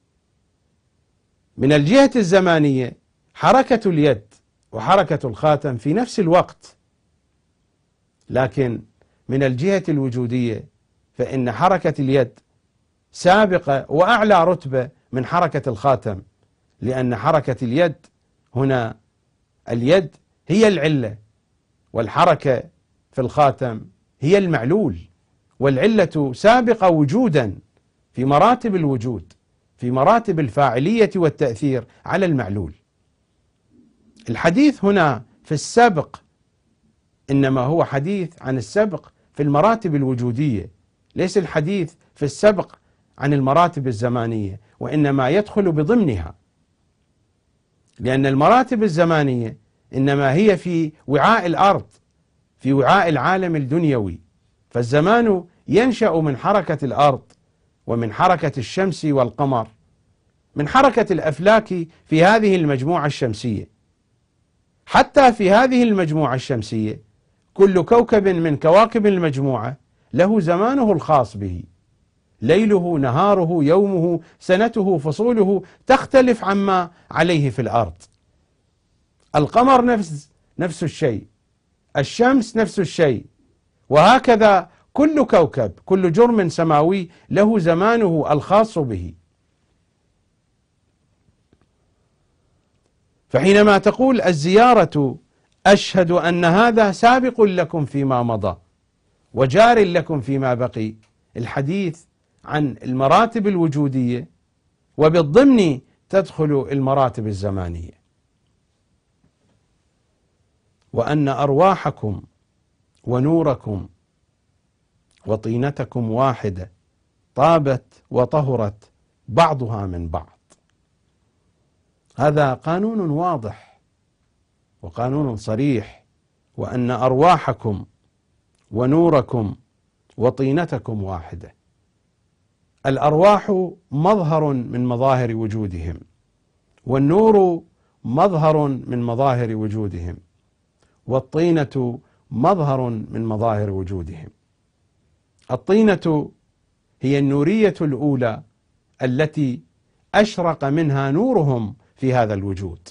من الجهة الزمانية حركة اليد وحركة الخاتم في نفس الوقت، لكن من الجهة الوجودية فإن حركة اليد سابقة وأعلى رتبة من حركة الخاتم، لأن حركة اليد هنا، اليد هي العلة، والحركة في الخاتم هي المعلول، والعلة سابقة وجودا في مراتب الوجود، في مراتب الفاعلية والتأثير على المعلول. الحديث هنا في السبق إنما هو حديث عن السبق في المراتب الوجودية، ليس الحديث في السبق عن المراتب الزمانية، وإنما يدخل بضمنها، لأن المراتب الزمانية إنما هي في وعاء الأرض، في وعاء العالم الدنيوي، فالزمان ينشأ من حركة الأرض ومن حركة الشمس والقمر، من حركة الأفلاك في هذه المجموعة الشمسية. حتى في هذه المجموعة الشمسية كل كوكب من كواكب المجموعة له زمانه الخاص به، ليله نهاره يومه سنته فصوله تختلف عما عليه في الأرض. القمر نفس الشيء، الشمس نفس الشيء، وهكذا كل كوكب، كل جرم سماوي له زمانه الخاص به. فحينما تقول الزيارة أشهد أن هذا سابق لكم فيما مضى وجار لكم فيما بقي، الحديث عن المراتب الوجودية، وبالضمن تدخل المراتب الزمانية. وأن أرواحكم ونوركم وطينتكم واحدة، طابت وطهرت بعضها من بعض. هذا قانون واضح وقانون صريح، وأن أرواحكم ونوركم وطينتكم واحدة. الأرواح مظهر من مظاهر وجودهم، والنور مظهر من مظاهر وجودهم، والطينة مظهر من مظاهر وجودهم. الطينة هي النورية الأولى التي أشرق منها نورهم في هذا الوجود.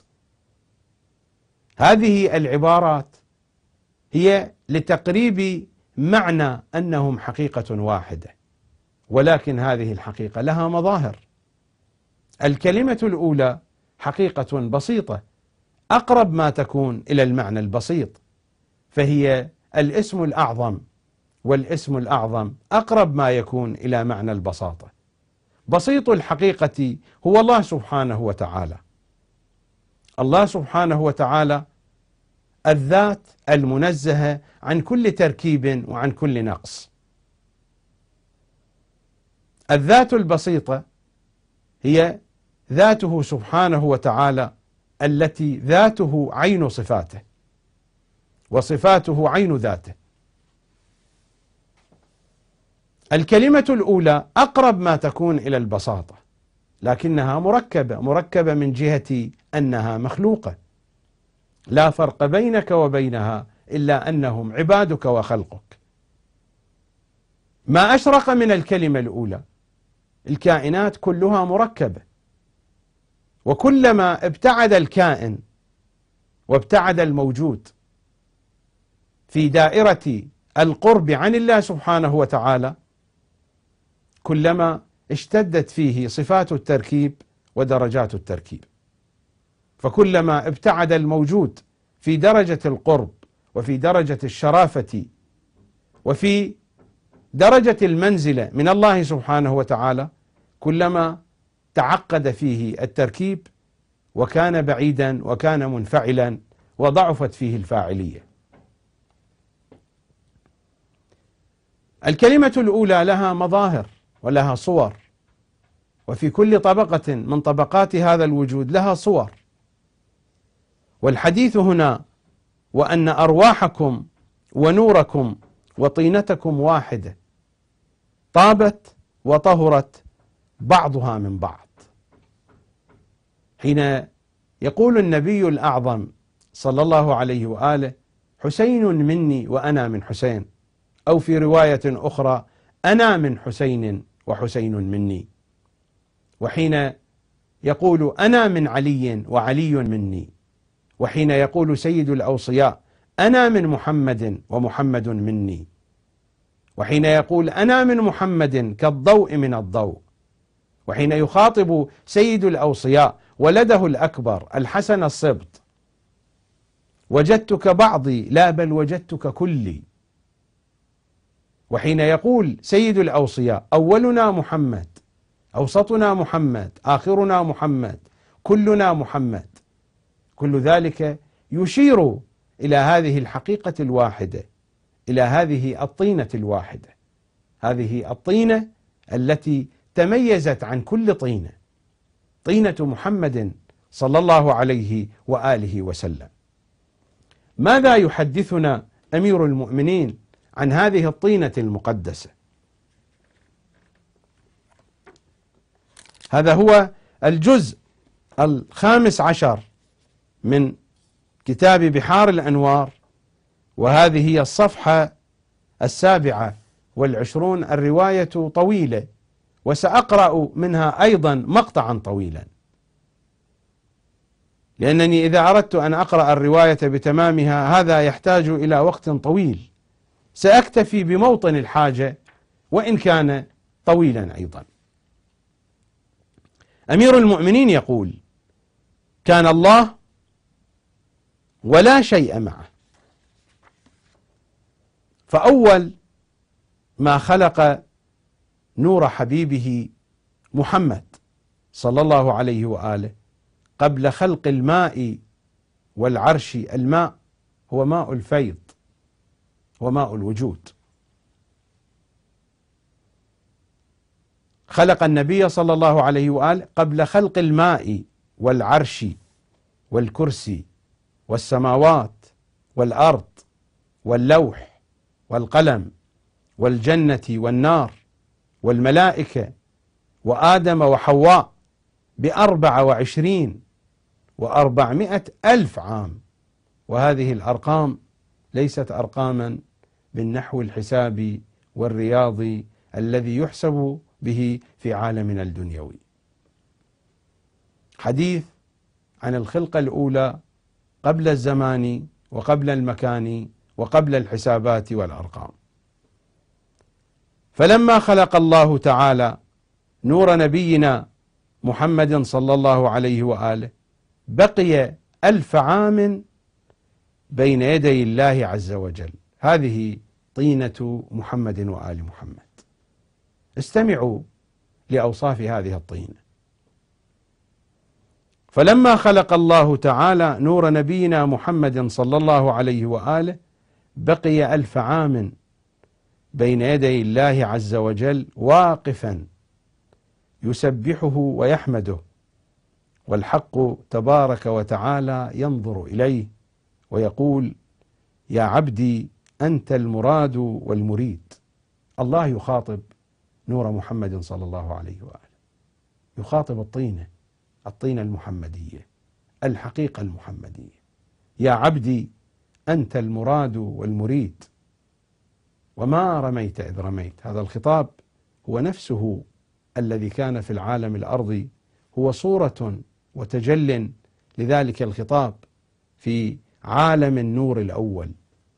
هذه العبارات هي لتقريب معنى أنهم حقيقة واحدة، ولكن هذه الحقيقة لها مظاهر. الكلمة الأولى حقيقة بسيطة، أقرب ما تكون إلى المعنى البسيط، فهي الاسم الأعظم، والاسم الأعظم أقرب ما يكون إلى معنى البساطة. بسيط الحقيقة هو الله سبحانه وتعالى. الله سبحانه وتعالى الذات المنزهة عن كل تركيب وعن كل نقص. الذات البسيطة هي ذاته سبحانه وتعالى التي ذاته عين صفاته، وصفاته عين ذاته. الكلمة الأولى أقرب ما تكون إلى البساطة، لكنها مركبة من جهة أنها مخلوقة، لا فرق بينك وبينها إلا أنهم عبادك وخلقك. ما أشرق من الكلمة الأولى، الكائنات كلها مركبة، وكلما ابتعد الكائن وابتعد الموجود في دائرة القرب عن الله سبحانه وتعالى، كلما اشتدت فيه صفات التركيب ودرجات التركيب. فكلما ابتعد الموجود في درجة القرب وفي درجة الشرافة وفي درجة المنزلة من الله سبحانه وتعالى، كلما تعقد فيه التركيب وكان بعيدا وكان منفعلا وضعفت فيه الفاعلية. الكلمة الأولى لها مظاهر ولها صور، وفي كل طبقة من طبقات هذا الوجود لها صور. والحديث هنا وأن أرواحكم ونوركم وطينتكم واحدة، طابت وطهرت بعضها من بعض. حين يقول النبي الأعظم صلى الله عليه وآله حسين مني وأنا من حسين، أو في رواية أخرى أنا من حسين وحسين مني، وحين يقول أنا من علي وعلي مني، وحين يقول سيد الأوصياء أنا من محمد ومحمد مني، وحين يقول أنا من محمد كالضوء من الضوء، وحين يخاطب سيد الأوصياء ولده الأكبر الحسن السبط: وجدتك بعضي لا بل وجدتك كلي. وحين يقول سيد الأوصياء: أولنا محمد، أوسطنا محمد، آخرنا محمد، كلنا محمد، كل ذلك يشير إلى هذه الحقيقة الواحدة، إلى هذه الطينة الواحدة، هذه الطينة التي تميزت عن كل طينة، طينة محمد صلى الله عليه وآله وسلم. ماذا يحدثنا أمير المؤمنين عن هذه الطينة المقدسة؟ هذا هو الجزء 15 من كتاب بحار الأنوار، وهذه هي الصفحة 27. الرواية طويلة، وسأقرأ منها أيضا مقطعا طويلا، لأنني إذا أردت أن أقرأ الرواية بتمامها هذا يحتاج إلى وقت طويل. سأكتفي بموطن الحاجة وإن كان طويلا أيضا. أمير المؤمنين يقول: كان الله ولا شيء معه، فأول ما خلق نور حبيبه محمد صلى الله عليه وآله قبل خلق الماء والعرش. الماء هو ماء الفيض وماء الوجود. خلق النبي صلى الله عليه وآله قبل خلق الماء والعرش والكرسي والسماوات والأرض واللوح والقلم والجنة والنار والملائكة وآدم وحواء ب24,400,000 عام. وهذه الأرقام ليست أرقاما بالنحو الحسابي والرياضي الذي يحسب به في عالمنا الدنيوي. حديث عن الخلقة الأولى قبل الزمان وقبل المكان وقبل الحسابات والأرقام. فلما خلق الله تعالى نور نبينا محمد صلى الله عليه وآله بقي 1000 عام بين يدي الله عز وجل. هذه طينة محمد وآل محمد. استمعوا لأوصاف هذه الطينة. فلما خلق الله تعالى نور نبينا محمد صلى الله عليه وآله بقي 1000 عام بين يدي الله عز وجل واقفا يسبحه ويحمده، والحق تبارك وتعالى ينظر إليه ويقول: يا عبدي أنت المراد والمريد. الله يخاطب نور محمد صلى الله عليه وآله، يخاطب الطينة المحمدية، الحقيقة المحمدية. يا عبدي أنت المراد والمريد، وما رميت إذ رميت. هذا الخطاب هو نفسه الذي كان في العالم الأرضي، هو صورة وتجل لذلك الخطاب في عالم النور الأول.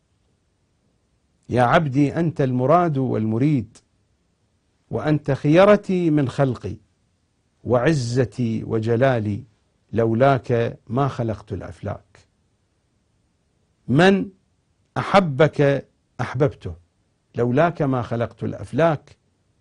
يا عبدي أنت المراد والمريد، وأنت خيرتي من خلقي، وعزتي وجلالي، لولاك ما خلقت الأفلاك. من أحبك أحببته، لولاك ما خلقت الأفلاك.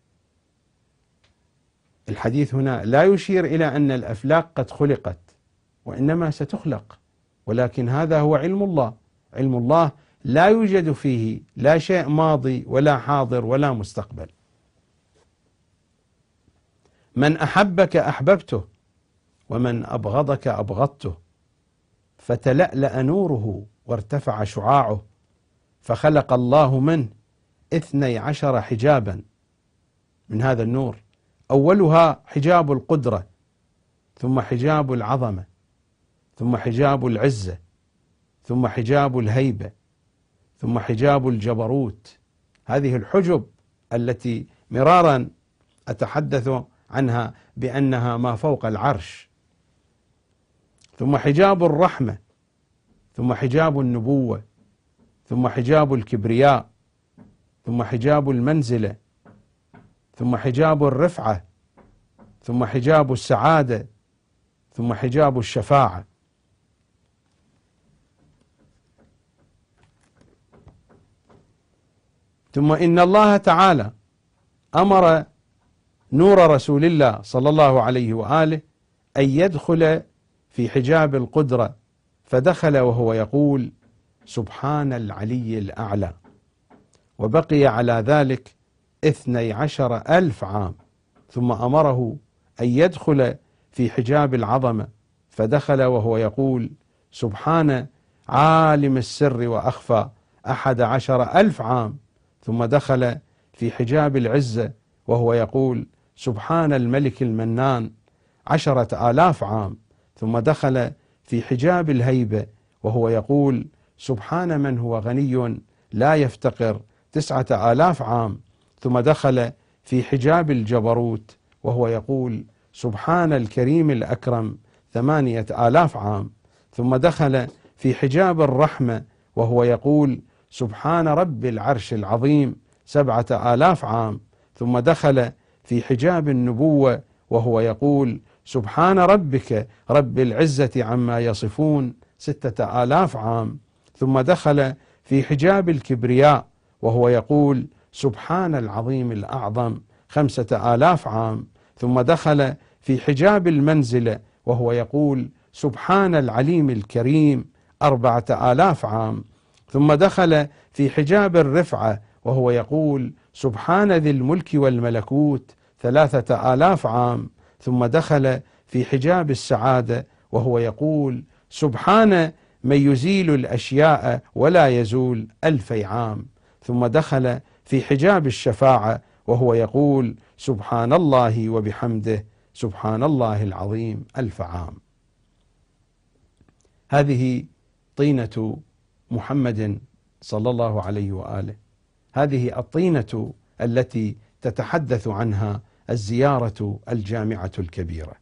الحديث هنا لا يشير إلى أن الأفلاك قد خلقت، وإنما ستخلق، ولكن هذا هو علم الله. علم الله لا يوجد فيه لا شيء ماضي ولا حاضر ولا مستقبل. من أحبك أحببته، ومن أبغضك أبغضته. فتلألأ نوره وارتفع شعاعه، فخلق الله منه 12 حجابا من هذا النور. أولها حجاب القدرة، ثم حجاب العظمة، ثم حجاب العزة، ثم حجاب الهيبة، ثم حجاب الجبروت. هذه الحجب التي مرارا أتحدث عنها بأنها ما فوق العرش. ثم حجاب الرحمة، ثم حجاب النبوة، ثم حجاب الكبرياء، ثم حجاب المنزلة، ثم حجاب الرفعة، ثم حجاب السعادة، ثم حجاب الشفاعة. ثم إن الله تعالى أمر نور رسول الله صلى الله عليه وآله أن يدخل في حجاب القدرة، فدخل وهو يقول سبحان العلي الأعلى، وبقي على ذلك 12,000 عام، ثم أمره أن يدخل في حجاب العظمة، فدخل وهو يقول سبحان عالم السر وأخفى 11,000 عام، ثم دخل في حجاب العزة وهو يقول سبحان الملك المنان 10,000 عام، ثم دخل في حجاب الهيبة وهو يقول سبحان من هو غني لا يفتقر 9,000 عام، ثم دخل في حجاب الجبروت وهو يقول سبحان الكريم الأكرم 8,000 عام، ثم دخل في حجاب الرحمة وهو يقول سبحان رب العرش العظيم 7,000 عام، ثم دخل في حجاب النبوة وهو يقول سبحان ربك رب العزة عما يصفون 6,000 عام، ثم دخل في حجاب الكبرياء وهو يقول سبحان العظيم الأعظم 5,000 عام، ثم دخل في حجاب المنزلة وهو يقول سبحان العليم الكريم 4,000 عام، ثم دخل في حجاب الرفعة وهو يقول سبحان ذي الملك والملكوت 3,000 عام، ثم دخل في حجاب السعادة وهو يقول سبحان من يزيل الأشياء ولا يزول 2,000 عام، ثم دخل في حجاب الشفاعة وهو يقول سبحان الله وبحمده سبحان الله العظيم 1,000 عام. هذه طينة محمد صلى الله عليه وآله، هذه الطينة التي تتحدث عنها الزيارة الجامعة الكبيرة.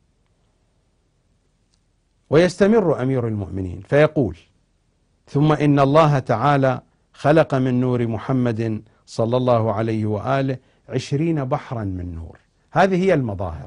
ويستمر أمير المؤمنين فيقول ثم إن الله تعالى خلق من نور محمد صلى الله عليه وآله 20 بحرا من نور. هذه هي المظاهر،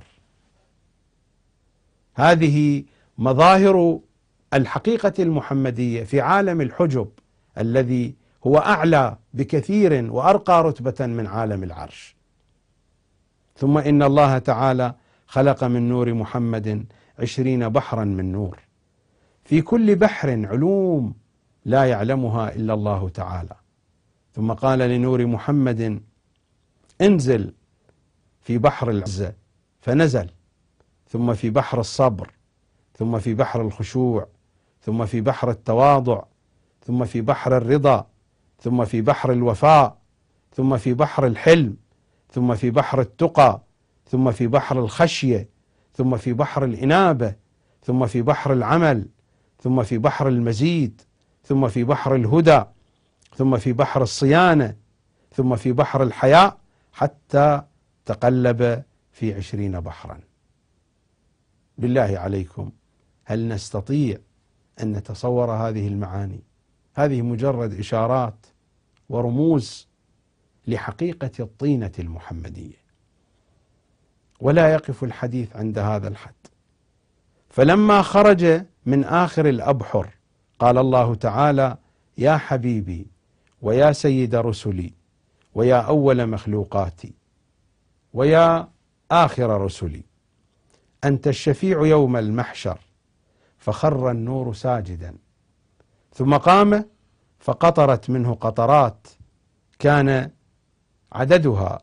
هذه مظاهر الحقيقة المحمدية في عالم الحجب الذي هو أعلى بكثير وأرقى رتبة من عالم العرش. ثم إن الله تعالى خلق من نور محمد 20 بحرا من نور، في كل بحر علوم لا يعلمها إلا الله تعالى. ثم قال لنور محمد انزل في بحر العزة، فنزل، ثم في بحر الصبر، ثم في بحر الخشوع، ثم في بحر التواضع، ثم في بحر الرضا، ثم في بحر الوفاء، ثم في بحر الحلم، ثم في بحر التقى، ثم في بحر الخشية، ثم في بحر الإنابة، ثم في بحر العمل، ثم في بحر المزيد، ثم في بحر الهدى، ثم في بحر الصيانة، ثم في بحر الحياء، حتى تقلب في 20 بحرا. بالله عليكم، هل نستطيع أن نتصور هذه المعاني؟ هذه مجرد إشارات ورموز لحقيقة الطينة المحمدية، ولا يقف الحديث عند هذا الحد. فلما خرج من آخر الأبحر قال الله تعالى يا حبيبي ويا سيد رسلي ويا أول مخلوقاتي ويا آخر رسلي، أنت الشفيع يوم المحشر. فخر النور ساجدا، ثم قام فقطرت منه قطرات كان عددها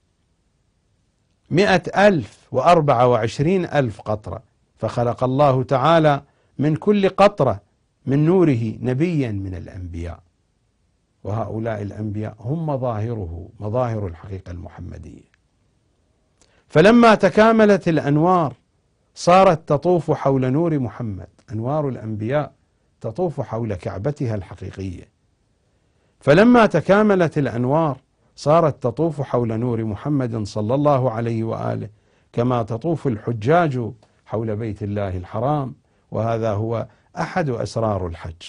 124,000 قطرة، فخلق الله تعالى من كل قطرة من نوره نبيا من الأنبياء، وهؤلاء الأنبياء هم مظاهره، مظاهر الحقيقة المحمدية. فلما تكاملت الأنوار صارت تطوف حول نور محمد، أنوار الأنبياء تطوف حول كعبتها الحقيقية. فلما تكاملت الأنوار صارت تطوف حول نور محمد صلى الله عليه وآله كما تطوف الحجاج حول بيت الله الحرام، وهذا هو أحد أسرار الحج.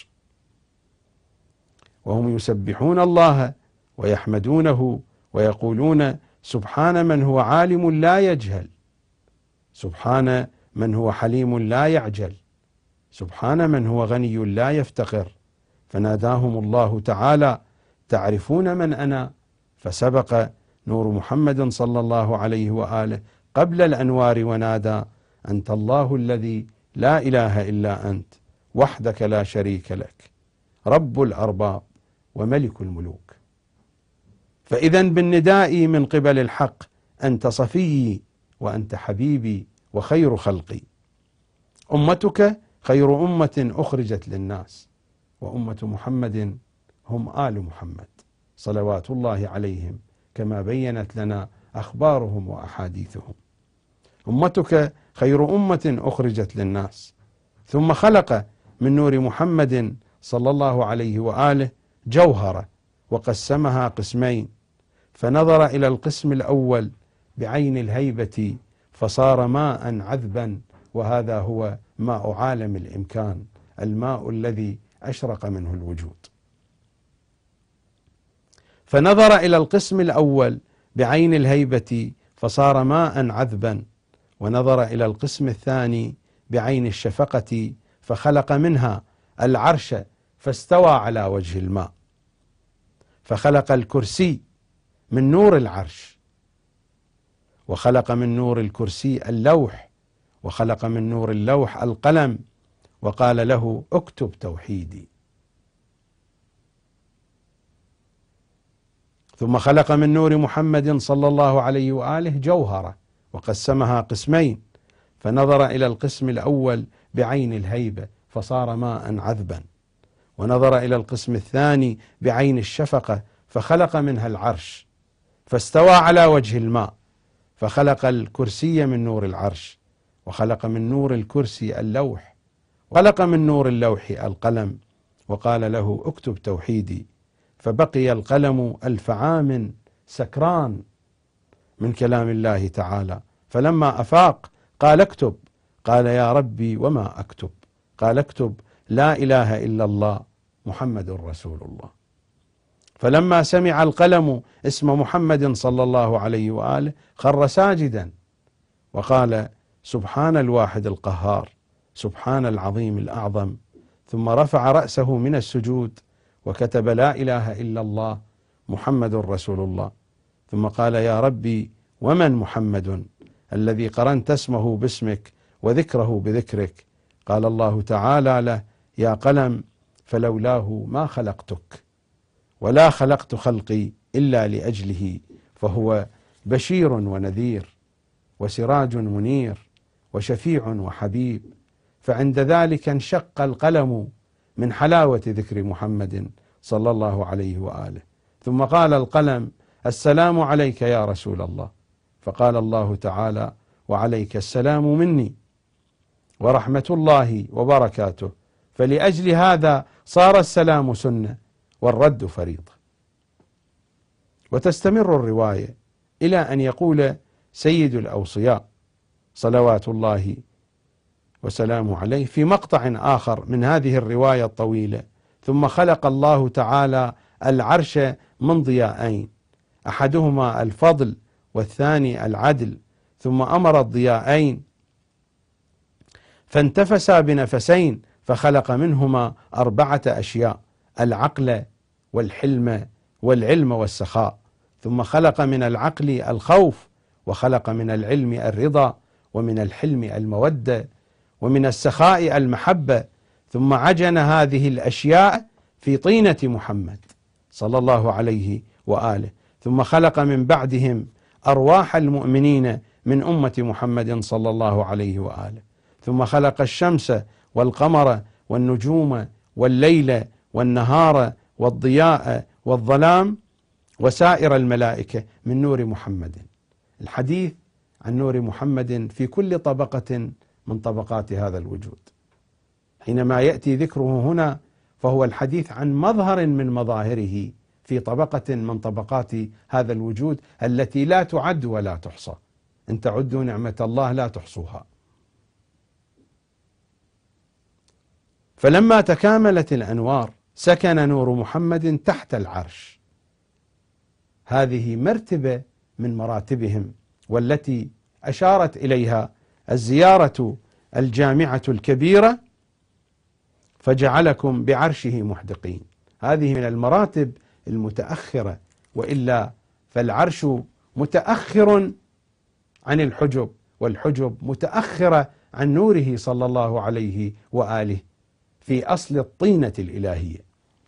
وهم يسبحون الله ويحمدونه ويقولون سبحان من هو عالم لا يجهل سبحان من هو حليم لا يعجل، سبحان من هو غني لا يفتقر. فناداهم الله تعالى: تعرفون من أنا؟ فسبق نور محمد صلى الله عليه وآله قبل الأنوار ونادى: أنت الله الذي لا إله إلا أنت وحدك لا شريك لك، رب الأرباب وملك الملوك. فإذا بالنداء من قبل الحق: أنت صفيي وأنت حبيبي وخير خلقي. أمتك خير أمة أخرجت للناس، وأمة محمد هم آل محمد صلوات الله عليهم كما بينت لنا أخبارهم وأحاديثهم. أمتك خير أمة أخرجت للناس. ثم خلق من نور محمد صلى الله عليه وآله جوهرة وقسمها قسمين، فنظر إلى القسم الأول بعين الهيبة فصار ماء عذبا، وهذا هو ماء عالم الإمكان، الماء الذي أشرق منه الوجود. فنظر إلى القسم الأول بعين الهيبة فصار ماء عذبا، ونظر إلى القسم الثاني بعين الشفقة فخلق منها العرش فاستوى على وجه الماء. فخلق الكرسي من نور العرش، وخلق من نور الكرسي اللوح، وخلق من نور اللوح القلم، وقال له: اكتب توحيدي. ثم خلق من نور محمد صلى الله عليه وآله جوهرة وقسمها قسمين، فنظر إلى القسم الأول بعين الهيبة فصار ماء عذبا، ونظر إلى القسم الثاني بعين الشفقة فخلق منها العرش فاستوى على وجه الماء. فخلق الكرسي من نور العرش، وخلق من نور الكرسي اللوح، وخلق من نور اللوح القلم، وقال له: اكتب توحيدي. فبقي القلم 1000 عام سكران من كلام الله تعالى، فلما أفاق قال: اكتب. قال: يا ربي وما أكتب؟ قال: اكتب لا إله إلا الله محمد رسول الله. فلما سمع القلم اسم محمد صلى الله عليه وآله خر ساجدا وقال: سبحان الواحد القهار، سبحان العظيم الأعظم. ثم رفع رأسه من السجود وكتب: لا إله إلا الله محمد رسول الله. ثم قال: يا ربي ومن محمد الذي قرنت اسمه باسمك وذكره بذكرك؟ قال الله تعالى له: يا قلم فلولاه ما خلقتك، ولا خلقت خلقي إلا لأجله، فهو بشير ونذير وسراج منير وشفيع وحبيب. فعند ذلك انشق القلم من حلاوة ذكر محمد صلى الله عليه وآله. ثم قال القلم: السلام عليك يا رسول الله. فقال الله تعالى: وعليك السلام مني ورحمة الله وبركاته. فلأجل هذا صار السلام سنة والرد فريضة. وتستمر الرواية إلى أن يقول سيد الأوصياء صلوات الله وسلامه عليه في مقطع آخر من هذه الرواية الطويلة: ثم خلق الله تعالى العرش من ضياءين، أحدهما الفضل والثاني العدل، ثم أمر الضياءين فانتفسا بنفسين، فخلق منهما 4 أشياء: العقل والحلم والعلم والسخاء. ثم خلق من العقل الخوف، وخلق من العلم الرضا، ومن الحلم المودة، ومن السخاء المحبة. ثم عجن هذه الأشياء في طينة محمد صلى الله عليه وآله. ثم خلق من بعدهم أرواح المؤمنين من أمة محمد صلى الله عليه وآله. ثم خلق الشمس والقمر والنجوم والليل والنهار والضياء والظلام وسائر الملائكة من نور محمد. الحديث عن نور محمد في كل طبقة من طبقات هذا الوجود. حينما يأتي ذكره هنا فهو الحديث عن مظهر من مظاهره في طبقة من طبقات هذا الوجود التي لا تعد ولا تحصى. إن تعدوا نعمة الله لا تحصوها. فلما تكاملت الأنوار سكن نور محمد تحت العرش. هذه مرتبة من مراتبهم، والتي أشارت إليها الزيارة الجامعة الكبيرة فجعلكم بعرشه محدقين. هذه من المراتب المتأخرة، وإلا فالعرش متأخر عن الحجب، والحجب متأخرة عن نوره صلى الله عليه وآله في أصل الطينة الإلهية.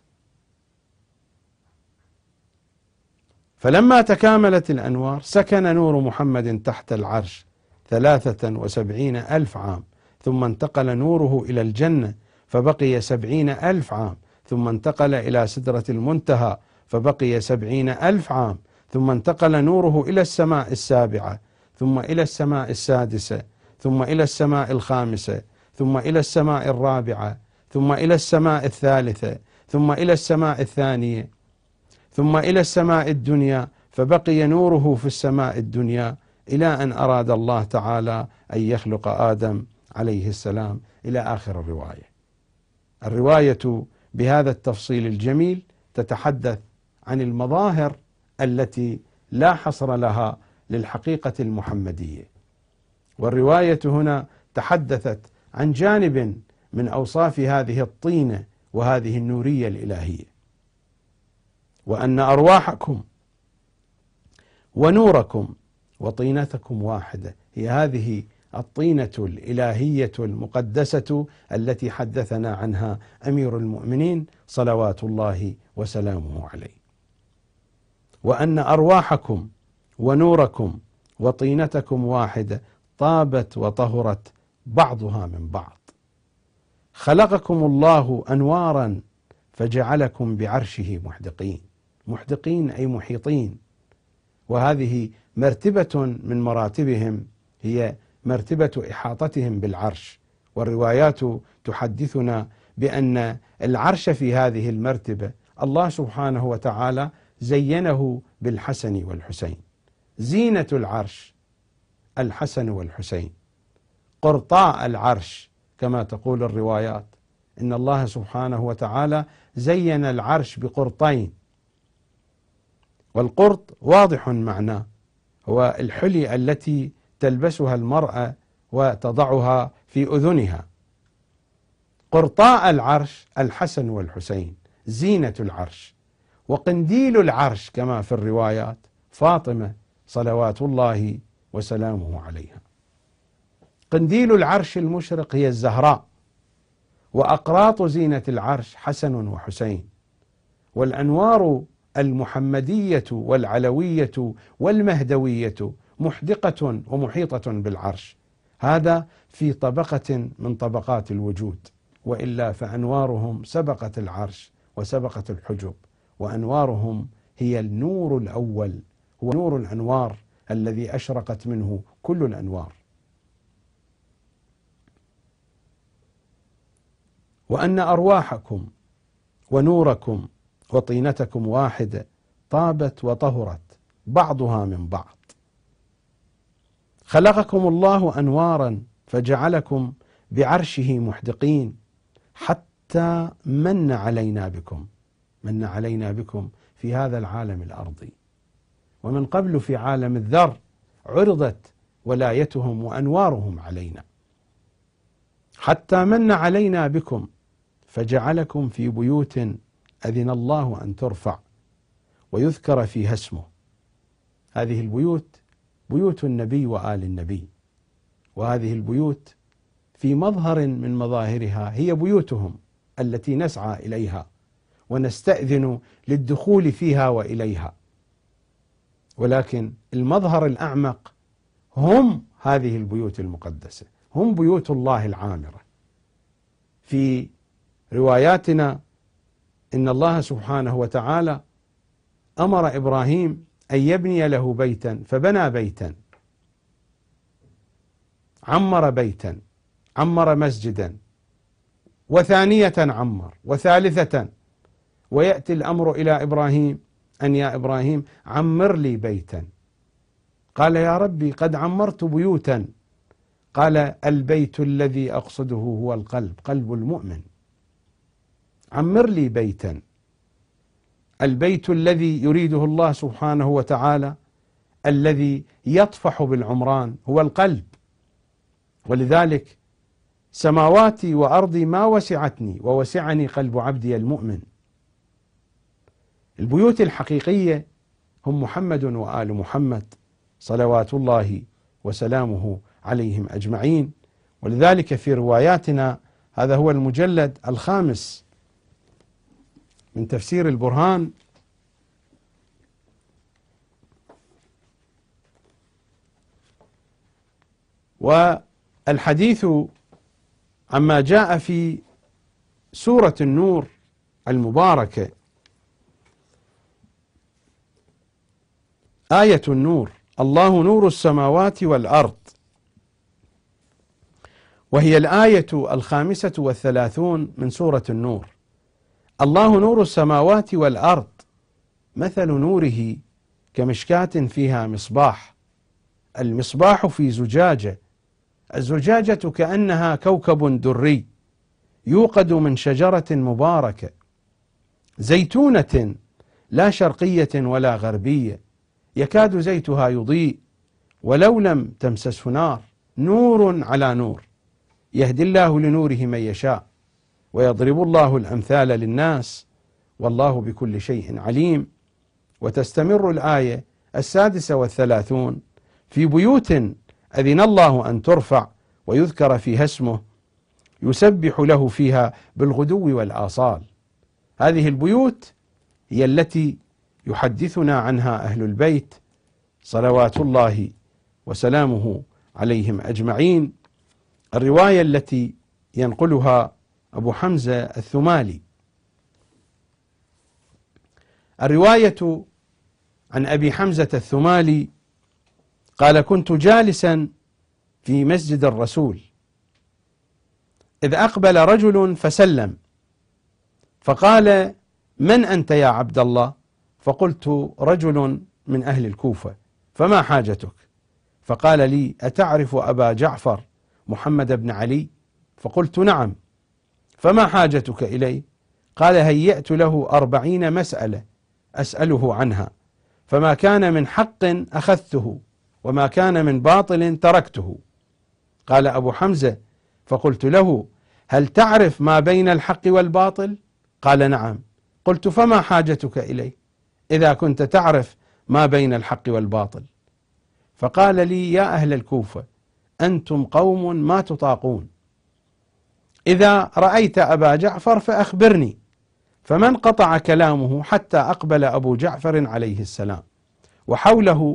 فلما تكاملت الأنوار سكن نور محمد تحت العرش 73,000 عام، ثم انتقل نوره إلى الجنة فبقي 70,000 عام، ثم انتقل إلى سدرة المنتهى فبقي 70,000 عام، ثم انتقل نوره إلى السماء السابعة، ثم إلى السماء السادسة، ثم إلى السماء الخامسة، ثم إلى السماء الرابعة، ثم إلى السماء الثالثة، ثم إلى السماء الثانية، ثم إلى السماء الدنيا، فبقي نوره في السماء الدنيا إلى أن أراد الله تعالى أن يخلق آدم عليه السلام، إلى آخر الرواية. الرواية بهذا التفصيل الجميل تتحدث عن المظاهر التي لا حصر لها للحقيقة المحمدية، والرواية هنا تحدثت عن جانب من أوصاف هذه الطينة وهذه النورية الإلهية، وأن أرواحكم ونوركم وطينتكم واحدة. هي هذه الطينة الإلهية المقدسة التي حدثنا عنها أمير المؤمنين صلوات الله وسلامه عليه، وأن أرواحكم ونوركم وطينتكم واحدة طابت وطهرت بعضها من بعض. خلقكم الله أنوارا فجعلكم بعرشه محدقين. محدقين أي محيطين، وهذه مرتبة من مراتبهم، هي مرتبة إحاطتهم بالعرش. والروايات تحدثنا بأن العرش في هذه المرتبة الله سبحانه وتعالى زينه بالحسن والحسين. زينة العرش الحسن والحسين، قرطاء العرش كما تقول الروايات، إن الله سبحانه وتعالى زين العرش بقرطين، والقرط واضح معناه هو الحلي التي تلبسها المرأة وتضعها في أذنها. قرطاء العرش الحسن والحسين زينة العرش، وقنديل العرش كما في الروايات فاطمة صلوات الله وسلامه عليها. قنديل العرش المشرق هي الزهراء، وأقراط زينة العرش حسن وحسين. والأنوار المحمدية والعلوية والمهدوية محدقة ومحيطة بالعرش، هذا في طبقة من طبقات الوجود، وإلا فأنوارهم سبقت العرش وسبقت الحجب، وأنوارهم هي النور الأول، هو نور الأنوار الذي أشرقت منه كل الأنوار. وأن أرواحكم ونوركم وطينتكم واحدة طابت وطهرت بعضها من بعض. خلقكم الله أنوارا فجعلكم بعرشه محدقين حتى من علينا بكم. من علينا بكم في هذا العالم الأرضي، ومن قبل في عالم الذر عرضت ولايتهم وأنوارهم علينا. حتى من علينا بكم فجعلكم في بيوت أذن الله أن ترفع ويذكر فيها اسمه. هذه البيوت بيوت النبي وآل النبي، وهذه البيوت في مظهر من مظاهرها هي بيوتهم التي نسعى إليها ونستأذن للدخول فيها وإليها، ولكن المظهر الأعمق هم هذه البيوت المقدسة، هم بيوت الله العامرة. في رواياتنا إن الله سبحانه وتعالى أمر إبراهيم أن يبني له بيتا، فبنى بيتا، عمر بيتا، عمر مسجدا، وثانية عمر، وثالثة، ويأتي الأمر إلى إبراهيم أن يا إبراهيم عمر لي بيتا. قال يا ربي قد عمرت بيوتا. قال البيت الذي أقصده هو القلب، قلب المؤمن. عمر لي بيتا. البيت الذي يريده الله سبحانه وتعالى الذي يطفح بالعمران هو القلب، ولذلك سماواتي وأرضي ما وسعتني ووسعني قلب عبدي المؤمن. البيوت الحقيقية هم محمد وآل محمد صلوات الله وسلامه عليهم أجمعين. ولذلك في رواياتنا، هذا هو المجلد 5 من تفسير البرهان، والحديث عما جاء في سورة النور المباركة، آية النور: الله نور السماوات والأرض، وهي الآية 35 من سورة النور. الله نور السماوات والأرض، مثل نوره كمشكاة فيها مصباح، المصباح في زجاجة، الزجاجة كأنها كوكب دري يوقد من شجرة مباركة زيتونة لا شرقية ولا غربية، يكاد زيتها يضيء ولو لم تمسسه نار، نور على نور، يهدي الله لنوره من يشاء ويضرب الله الأمثال للناس والله بكل شيء عليم. وتستمر الآية 36: في بيوت أذن الله أن ترفع ويذكر فيها اسمه يسبح له فيها بالغدو والآصال. هذه البيوت هي التي يحدثنا عنها أهل البيت صلوات الله وسلامه عليهم أجمعين. الرواية التي ينقلها أبو حمزة الثمالي، الرواية عن أبي حمزة الثمالي قال: كنت جالسا في مسجد الرسول إذ أقبل رجل فسلم، فقال: من أنت يا عبد الله؟ فقلت: رجل من أهل الكوفة، فما حاجتك؟ فقال لي: أتعرف أبا جعفر محمد بن علي؟ فقلت: نعم. فما حاجتك إليه؟ قال: هيأت له 40 مسألة أسأله عنها، فما كان من حق أخذته وما كان من باطل تركته. قال أبو حمزة: فقلت له: هل تعرف ما بين الحق والباطل؟ قال: نعم. قلت: فما حاجتك إليه إذا كنت تعرف ما بين الحق والباطل؟ فقال لي: يا أهل الكوفة، أنتم قوم ما تطاقون، إذا رأيت أبا جعفر فأخبرني. فمن قطع كلامه حتى أقبل أبو جعفر عليه السلام، وحوله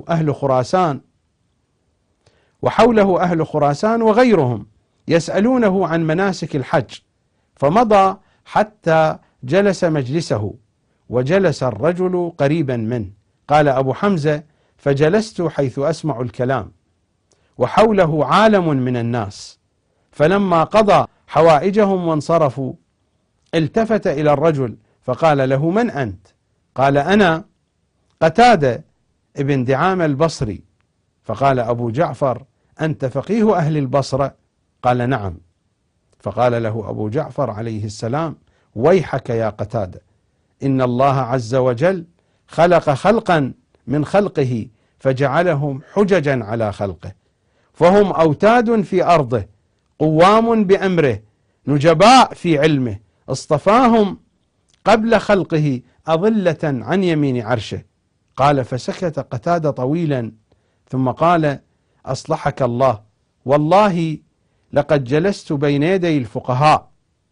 أهل خراسان وغيرهم يسألونه عن مناسك الحج، فمضى حتى جلس مجلسه، وجلس الرجل قريبا منه. قال أبو حمزة: فجلست حيث أسمع الكلام، وحوله عالم من الناس، فلما قضى حوائجهم وانصرفوا التفت إلى الرجل فقال له: من أنت؟ قال: أنا قتادة ابن دعامة البصري. فقال أبو جعفر: أنت فقيه أهل البصرة؟ قال: نعم. فقال له أبو جعفر عليه السلام: ويحك يا قتادة، إن الله عز وجل خلق خلقا من خلقه فجعلهم حججا على خلقه، فهم أوتاد في أرضه، قوام بأمره، نجباء في علمه، اصطفاهم قبل خلقه أظلة عن يمين عرشه. قال: فسكت قتادة طويلا ثم قال: أصلحك الله، والله لقد جلست بين يدي الفقهاء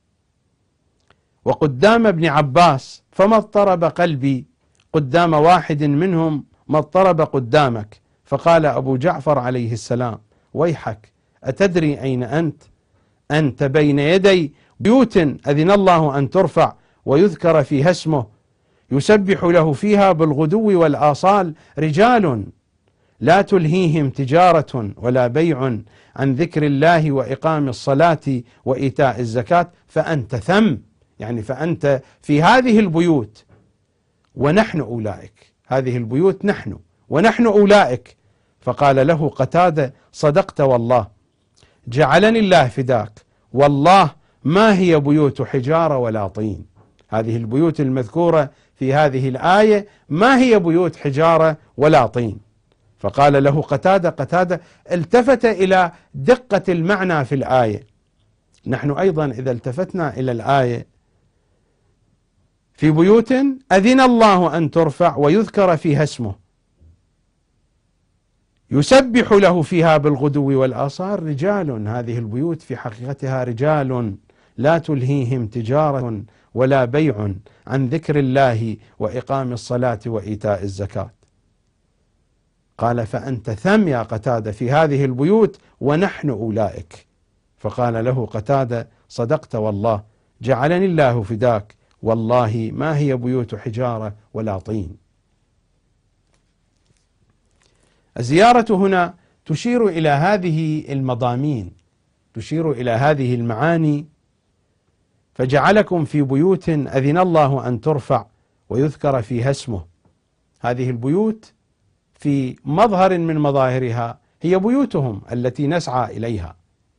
وقدام ابن عباس، فما اضطرب قلبي قدام واحد منهم ما اضطرب قدامك. فقال أبو جعفر عليه السلام: ويحك، أتدري أين أنت؟ أنت بين يدي بيوت أذن الله أن ترفع ويذكر فيها اسمه يسبح له فيها بالغدو والآصال رجال لا تلهيهم تجارة ولا بيع عن ذكر الله وإقام الصلاة وإيتاء الزكاة، فأنت ثم، يعني فأنت في هذه البيوت ونحن أولئك، هذه البيوت نحن ونحن أولئك. فقال له قتادة: صدقت والله، جعلني الله فداك، والله ما هي بيوت حجارة ولا طين. هذه البيوت المذكورة في هذه الآية ما هي بيوت حجارة ولا طين. فقال له قتادة التفت إلى دقة المعنى في الآية. نحن أيضا إذا التفتنا إلى الآية: في بيوت أذن الله أن ترفع ويذكر فيها اسمه يسبح له فيها بالغدو والآصال رجال. هذه البيوت في حقيقتها رجال لا تلهيهم تجارة ولا بيع عن ذكر الله وإقام الصلاة وإيتاء الزكاة. قال: فأنت ثم يا قتادة في هذه البيوت ونحن أولئك. فقال له قتادة: صدقت والله، جعلني الله فداك، والله ما هي بيوت حجارة ولا طين. الزيارة هنا تشير إلى هذه المضامين، تشير إلى هذه المعاني. فجعلكم في بيوت أذن الله أن ترفع ويذكر فيها اسمه. هذه البيوت في مظهر من مظاهرها هي بيوتهم التي نسعى إليها،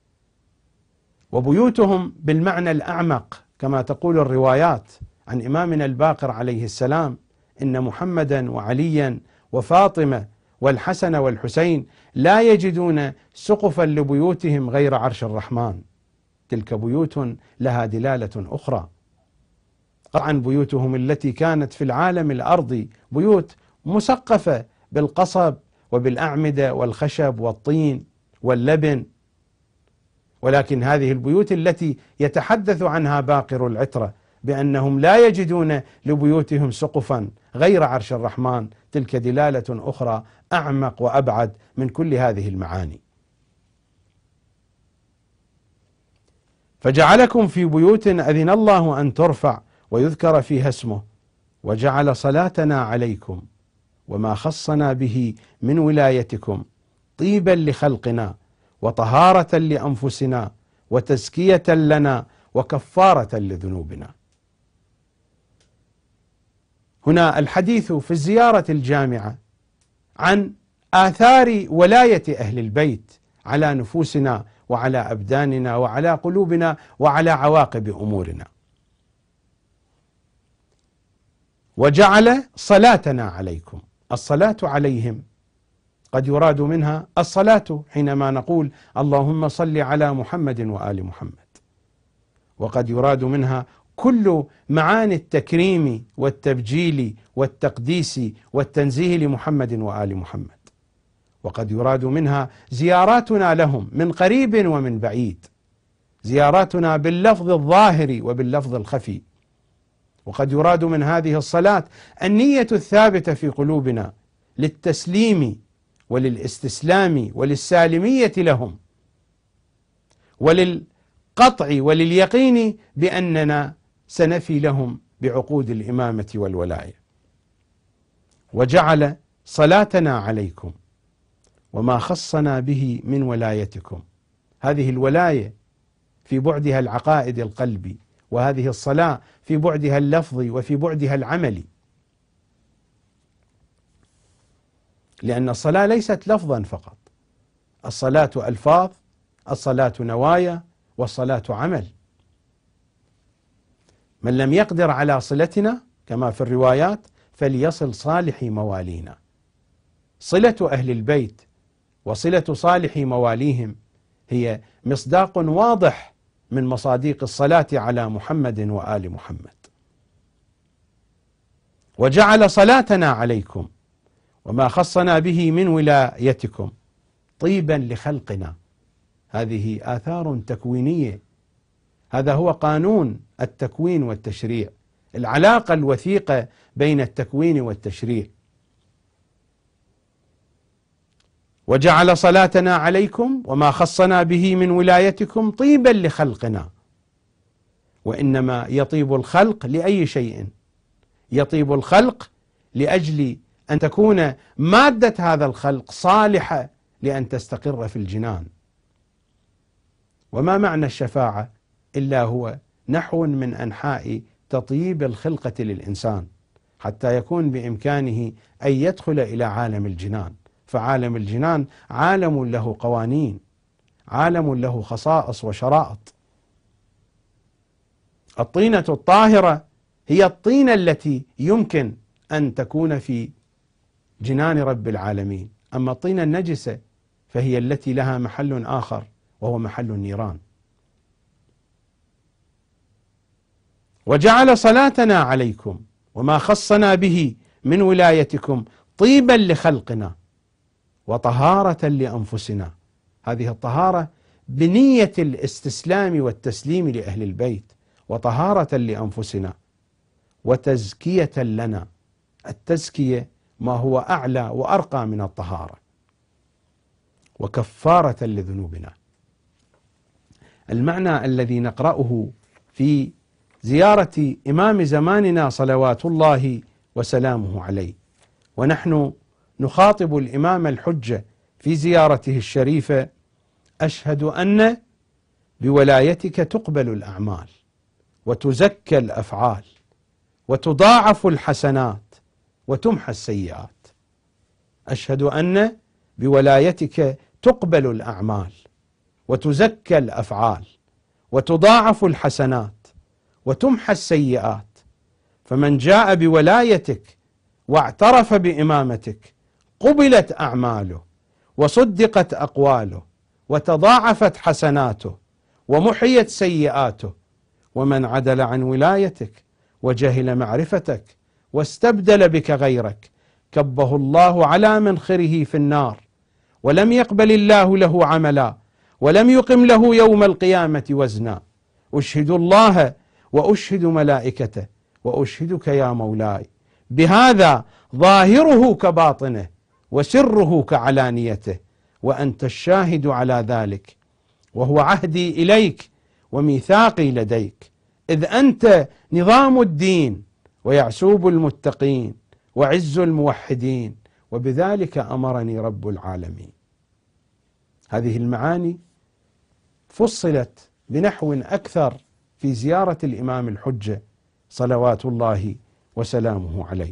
وبيوتهم بالمعنى الأعمق كما تقول الروايات عن إمامنا الباقر عليه السلام: إن محمدا وعليا وفاطمة والحسن والحسين لا يجدون سقفا لبيوتهم غير عرش الرحمن. تلك بيوت لها دلالة أخرى. طبعا بيوتهم التي كانت في العالم الأرضي بيوت مسقفة بالقصب وبالأعمدة والخشب والطين واللبن، ولكن هذه البيوت التي يتحدث عنها باقر العترة بأنهم لا يجدون لبيوتهم سقفا غير عرش الرحمن، تلك دلالة أخرى أعمق وأبعد من كل هذه المعاني. فجعلكم في بيوت أذن الله أن ترفع ويذكر فيها اسمه وجعل صلاتنا عليكم وما خصنا به من ولايتكم طيبا لخلقنا وطهارة لأنفسنا وتزكية لنا وكفارة لذنوبنا. هنا الحديث في الزيارة الجامعة عن آثار ولاية أهل البيت على نفوسنا وعلى أبداننا وعلى قلوبنا وعلى عواقب أمورنا. وجعل صلاتنا عليكم، الصلاة عليهم قد يراد منها الصلاة حينما نقول اللهم صل على محمد وآل محمد، وقد يراد منها كل معاني التكريم والتبجيل والتقديس والتنزيه لمحمد وآل محمد، وقد يراد منها زياراتنا لهم من قريب ومن بعيد، زياراتنا باللفظ الظاهر وباللفظ الخفي. وقد يراد من هذه الصلاة النية الثابتة في قلوبنا للتسليم وللاستسلام وللسالمية لهم وللقطع ولليقين بأننا سنفي لهم بعقود الإمامة والولاية. وجعل صلاتنا عليكم وما خصنا به من ولايتكم. هذه الولاية في بعدها العقائد القلبي، وهذه الصلاة في بعدها اللفظي وفي بعدها العملي، لأن الصلاة ليست لفظا فقط، الصلاة ألفاظ، الصلاة نوايا، والصلاة عمل. من لم يقدر على صلتنا كما في الروايات فليصل صالح موالينا. صلة أهل البيت وصلة صالح مواليهم هي مصداق واضح من مصاديق الصلاة على محمد وآل محمد. وجعل صلاتنا عليكم وما خصنا به من ولايتكم طيبا لخلقنا. هذه آثار تكوينية، هذا هو قانون التكوين والتشريع، العلاقة الوثيقة بين التكوين والتشريع. وجعل صلاتنا عليكم وما خصنا به من ولايتكم طيبا لخلقنا. وإنما يطيب الخلق لأي شيء؟ يطيب الخلق لأجل أن تكون مادة هذا الخلق صالحة لأن تستقر في الجنان. وما معنى الشفاعة إلا هو نحو من أنحاء تطيب الخلقة للإنسان حتى يكون بإمكانه أن يدخل إلى عالم الجنان. فعالم الجنان عالم له قوانين، عالم له خصائص وشرائط. الطينة الطاهرة هي الطينة التي يمكن أن تكون في جنان رب العالمين. أما الطينة النجسة فهي التي لها محل آخر وهو محل النيران. وجعل صلاتنا عليكم وما خصنا به من ولايتكم طيبا لخلقنا وطهارة لأنفسنا. هذه الطهارة بنية الاستسلام والتسليم لأهل البيت، وطهارة لأنفسنا وتزكية لنا. التزكية ما هو أعلى وأرقى من الطهارة، وكفارة لذنوبنا. المعنى الذي نقرأه في زيارة إمام زماننا صلوات الله وسلامه عليه، ونحن نخاطب الإمام الحجة في زيارته الشريفة: أشهد أن بولايتك تقبل الأعمال وتزكى الأفعال وتضاعف الحسنات وتمحى السيئات. أشهد أن بولايتك تقبل الأعمال وتزكى الأفعال وتضاعف الحسنات وتمحى السيئات. فمن جاء بولايتك واعترف بإمامتك قبلت أعماله وصدقت أقواله وتضاعفت حسناته ومحيت سيئاته. ومن عدل عن ولايتك وجهل معرفتك واستبدل بك غيرك كبه الله على منخره في النار، ولم يقبل الله له عملا ولم يقم له يوم القيامة وزنا. أشهد الله وأشهد ملائكته وأشهدك يا مولاي بهذا ظاهره كباطنه وسره كعلانيته، وأنت الشاهد على ذلك، وهو عهدي إليك وميثاقي لديك، إذ أنت نظام الدين ويعسوب المتقين وعز الموحدين، وبذلك أمرني رب العالمين. هذه المعاني فصلت بنحو أكثر في زيارة الإمام الحجة صلوات الله وسلامه عليه.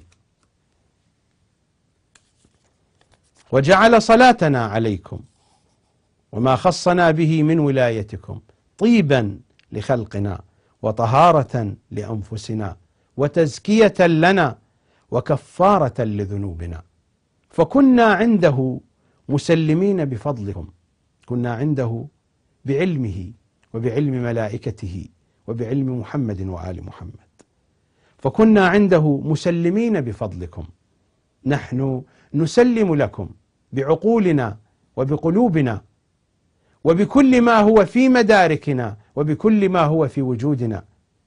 وجعل صلاتنا عليكم وما خصنا به من ولايتكم طيبا لخلقنا وطهارة لأنفسنا وتزكية لنا وكفارة لذنوبنا. فكنا عنده مسلمين بفضلكم، كنا عنده بعلمه وبعلم ملائكته وبعلم محمد وآل محمد. فكنا عنده مسلمين بفضلكم، نحن نسلم لكم بعقولنا وبقلوبنا وبكل ما هو في مداركنا وبكل ما هو في وجودنا.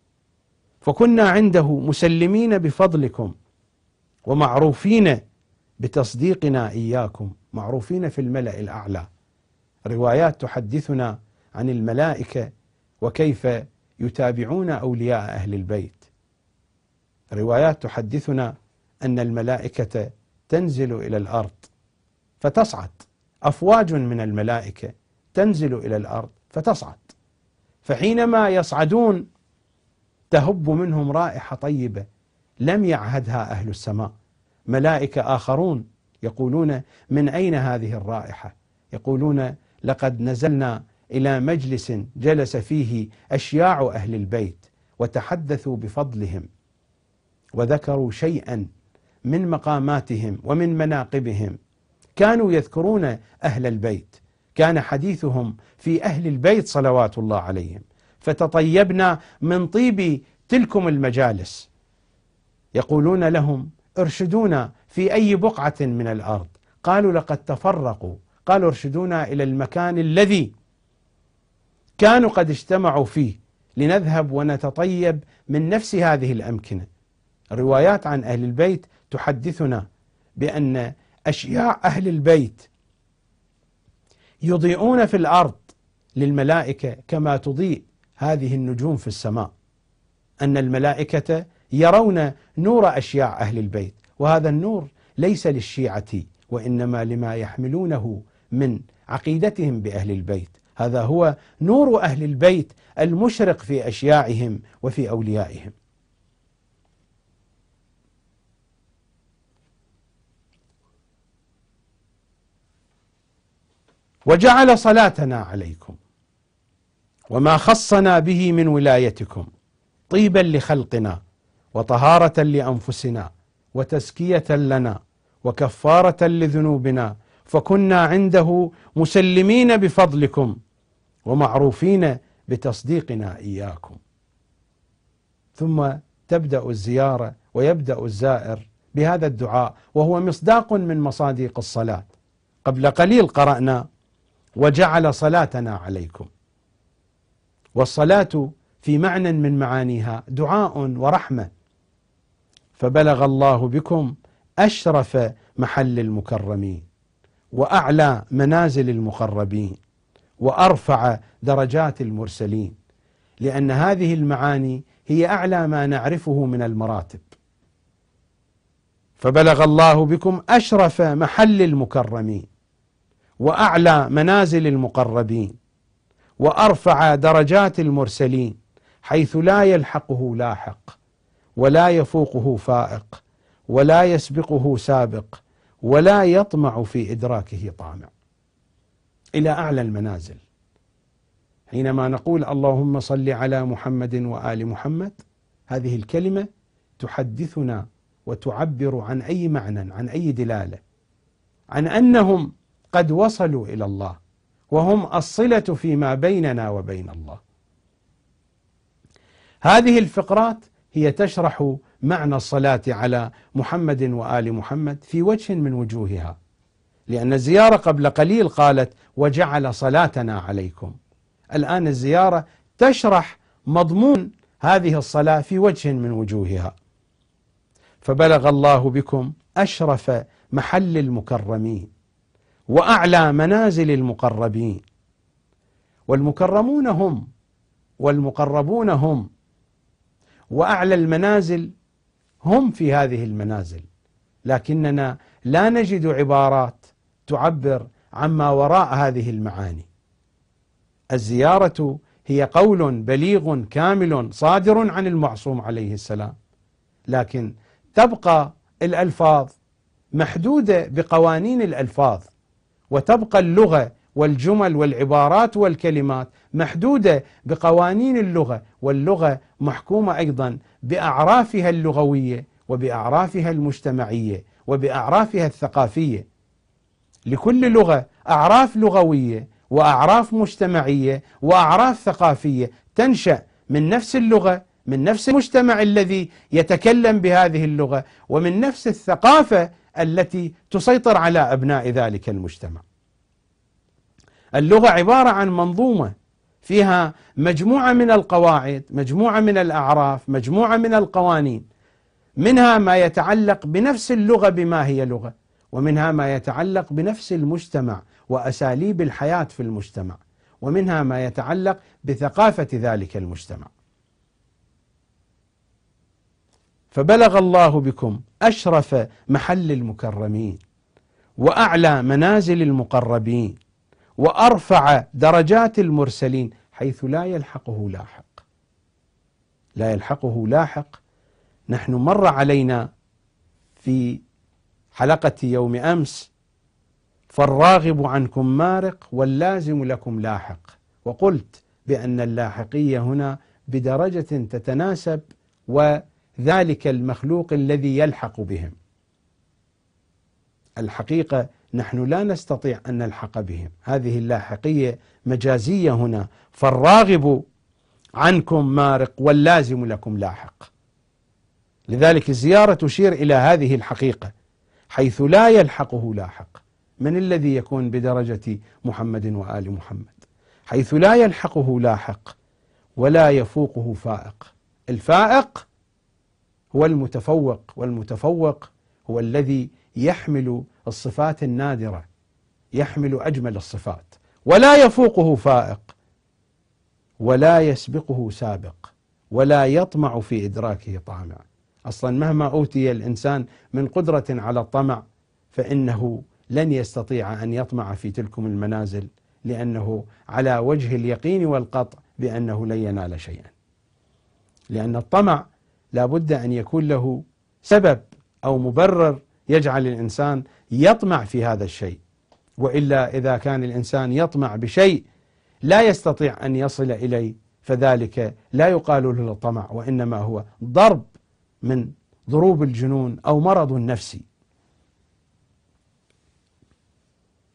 فكنا عنده مسلمين بفضلكم ومعروفين بتصديقنا إياكم، معروفين في الملأ الأعلى. روايات تحدثنا عن الملائكة وكيف يتابعون أولياء أهل البيت. روايات تحدثنا أن الملائكة تنزل إلى الأرض فتصعد، أفواج من الملائكة تنزل إلى الأرض فتصعد، فحينما يصعدون تهب منهم رائحة طيبة لم يعهدها أهل السماء. ملائكة آخرون يقولون: من أين هذه الرائحة؟ يقولون: لقد نزلنا إلى مجلس جلس فيه أشياع أهل البيت وتحدثوا بفضلهم وذكروا شيئا من مقاماتهم ومن مناقبهم، كانوا يذكرون أهل البيت، كان حديثهم في أهل البيت صلوات الله عليهم، فتطيبنا من طيب تلكم المجالس. يقولون لهم: ارشدونا في أي بقعة من الأرض. قالوا: لقد تفرقوا. قالوا: ارشدونا إلى المكان الذي كانوا قد اجتمعوا فيه لنذهب ونتطيب من نفس هذه الأمكنة. روايات عن أهل البيت تحدثنا بأن أشياء أهل البيت يضيئون في الأرض للملائكة كما تضيء هذه النجوم في السماء، أن الملائكة يرون نور أشياء أهل البيت، وهذا النور ليس للشيعة وإنما لما يحملونه من عقيدتهم بأهل البيت. هذا هو نور أهل البيت المشرق في أشياعهم وفي أوليائهم. وجعل صلاتنا عليكم وما خصنا به من ولايتكم طيبا لخلقنا وطهارة لأنفسنا وتزكية لنا وكفارة لذنوبنا فكنا عنده مسلمين بفضلكم ومعروفين بتصديقنا إياكم. ثم تبدأ الزيارة ويبدأ الزائر بهذا الدعاء، وهو مصداق من مصادق الصلاة. قبل قليل قرأنا: وجعل صلاتنا عليكم. والصلاة في معنى من معانيها دعاء ورحمة. فبلغ الله بكم أشرف محل المكرمين، وأعلى منازل المقربين، وأرفع درجات المرسلين، لأن هذه المعاني هي أعلى ما نعرفه من المراتب. فبلغ الله بكم أشرف محل المكرمين، وأعلى منازل المقربين، وأرفع درجات المرسلين، حيث لا يلحقه لاحق، ولا يفوقه فائق، ولا يسبقه سابق، ولا يطمع في إدراكه طامع. إلى أعلى المنازل. حينما نقول اللهم صل على محمد وآل محمد، هذه الكلمة تحدثنا وتعبر عن أي معنى، عن أي دلالة، عن أنهم قد وصلوا إلى الله، وهم الصلة فيما بيننا وبين الله. هذه الفقرات هي تشرح معنى الصلاة على محمد وآل محمد في وجه من وجوهها، لأن الزيارة قبل قليل قالت وجعل صلاتنا عليكم. الآن الزيارة تشرح مضمون هذه الصلاة في وجه من وجوهها. فبلغ الله بكم أشرف محل المكرمين، وأعلى منازل المقربين. والمكرمون هم، والمقربون هم، وأعلى المنازل هم في هذه المنازل، لكننا لا نجد عبارات تعبر عما وراء هذه المعاني. الزيارة هي قول بليغ كامل صادر عن المعصوم عليه السلام، لكن تبقى الألفاظ محدودة بقوانين الألفاظ، وتبقى اللغة والجمل والعبارات والكلمات محدودة بقوانين اللغة، واللغة محكومة أيضا بأعرافها اللغوية وبأعرافها المجتمعية وبأعرافها الثقافية. لكل لغة أعراف لغوية وأعراف مجتمعية وأعراف ثقافية تنشأ من نفس اللغة، من نفس المجتمع الذي يتكلم بهذه اللغة، ومن نفس الثقافة التي تسيطر على أبناء ذلك المجتمع. اللغة عبارة عن منظومة فيها مجموعة من القواعد، مجموعة من الأعراف، مجموعة من القوانين، منها ما يتعلق بنفس اللغة بما هي لغة، ومنها ما يتعلق بنفس المجتمع وأساليب الحياة في المجتمع، ومنها ما يتعلق بثقافة ذلك المجتمع. فبلغ الله بكم أشرف محل المكرمين، وأعلى منازل المقربين، وأرفع درجات المرسلين، حيث لا يلحقه لاحق. لا يلحقه لاحق. نحن مر علينا في حلقة يوم أمس: فالراغب عنكم مارق واللازم لكم لاحق، وقلت بأن اللاحقية هنا بدرجة تتناسب وذلك المخلوق الذي يلحق بهم. الحقيقة نحن لا نستطيع أن نلحق بهم، هذه اللاحقية مجازية هنا. فالراغب عنكم مارق واللازم لكم لاحق. لذلك الزيارة تشير إلى هذه الحقيقة، حيث لا يلحقه لاحق. من الذي يكون بدرجة محمد وآل محمد؟ حيث لا يلحقه لاحق ولا يفوقه فائق. الفائق هو المتفوق، والمتفوق هو الذي يحمل الصفات النادرة، يحمل أجمل الصفات. ولا يفوقه فائق، ولا يسبقه سابق، ولا يطمع في إدراكه طامع. أصلا مهما أوتي الإنسان من قدرة على الطمع فإنه لن يستطيع أن يطمع في تلكم المنازل، لأنه على وجه اليقين والقطع بأنه لن ينال شيئا. لأن الطمع لا بد أن يكون له سبب أو مبرر يجعل الإنسان يطمع في هذا الشيء، وإلا إذا كان الإنسان يطمع بشيء لا يستطيع أن يصل إليه فذلك لا يقال له الطمع، وإنما هو ضرب من ضروب الجنون أو مرض نفسي.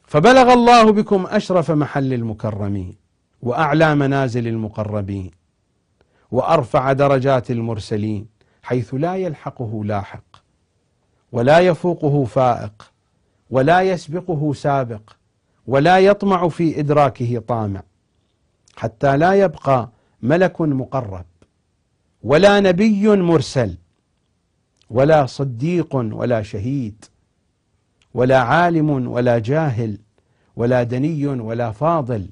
فبلغ الله بكم أشرف محل المكرمين وأعلى منازل المقربين وأرفع درجات المرسلين، حيث لا يلحقه لاحق ولا يفوقه فائق ولا يسبقه سابق ولا يطمع في إدراكه طامع، حتى لا يبقى ملك مقرب ولا نبي مرسل ولا صديق ولا شهيد ولا عالم ولا جاهل ولا دني ولا فاضل،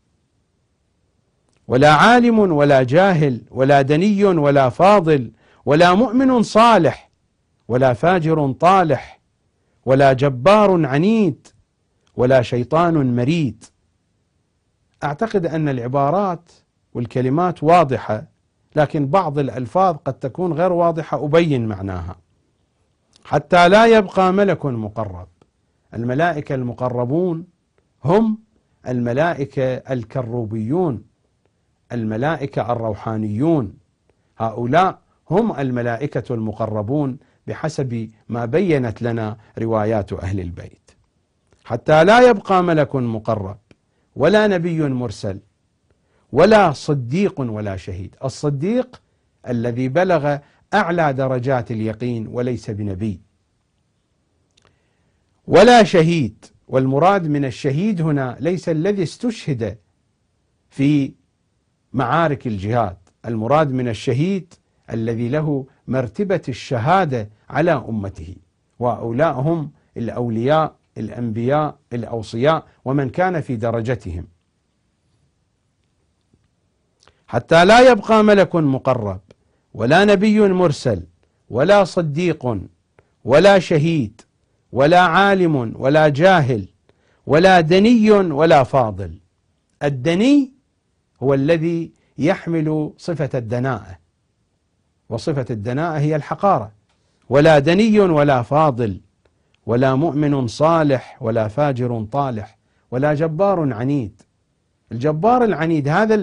ولا عالم ولا جاهل ولا دني ولا فاضل ولا مؤمن صالح ولا فاجر طالح ولا جبار عنيد ولا شيطان مريد. أعتقد أن العبارات والكلمات واضحة، لكن بعض الألفاظ قد تكون غير واضحة، أبين معناها. حتى لا يبقى ملك مقرب. الملائكة المقربون هم الملائكة الكروبيون، الملائكة الروحانيون، هؤلاء هم الملائكة المقربون بحسب ما بينت لنا روايات أهل البيت. حتى لا يبقى ملك مقرب ولا نبي مرسل ولا صديق ولا شهيد. الصديق الذي بلغ أعلى درجات اليقين وليس بنبي، ولا شهيد. والمراد من الشهيد هنا ليس الذي استشهد في معارك الجهاد، المراد من الشهيد الذي له مرتبة الشهادة على أمته، وهؤلاء هم الأولياء الأنبياء الأوصياء ومن كان في درجتهم. حتى لا يبقى ملك مقرب ولا نبي مرسل ولا صديق ولا شهيد ولا عالم ولا جاهل ولا دني ولا فاضل. الدني هو الذي يحمل صفة الدناءة، وصفة الدناءة هي الحقارة. ولا دني ولا فاضل ولا مؤمن صالح ولا فاجر طالح ولا جبار عنيد. الجبار العنيد هذا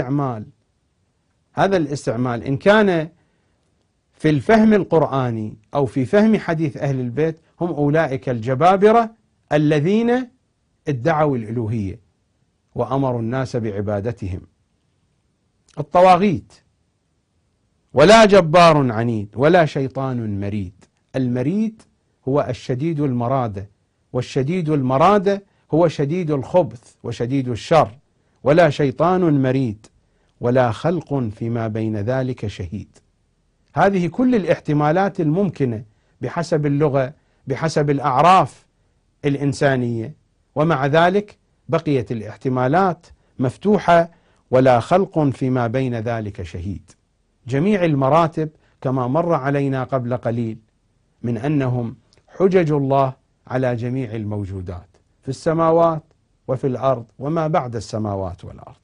الاستعمال إن كان في الفهم القرآني أو في فهم حديث أهل البيت هم أولئك الجبابرة الذين ادعوا الألوهية وأمروا الناس بعبادتهم، الطواغيت. ولا جبار عنيد ولا شيطان مريد. المريد هو الشديد المرادة، والشديد المرادة هو شديد الخبث وشديد الشر. ولا شيطان مريد ولا خلق فيما بين ذلك شهيد. هذه كل الاحتمالات الممكنة بحسب اللغة، بحسب الأعراف الإنسانية، ومع ذلك بقيت الاحتمالات مفتوحة. ولا خلق فيما بين ذلك شهيد. جميع المراتب كما مر علينا قبل قليل من أنهم حجج الله على جميع الموجودات في السماوات وفي الأرض وما بعد السماوات والأرض.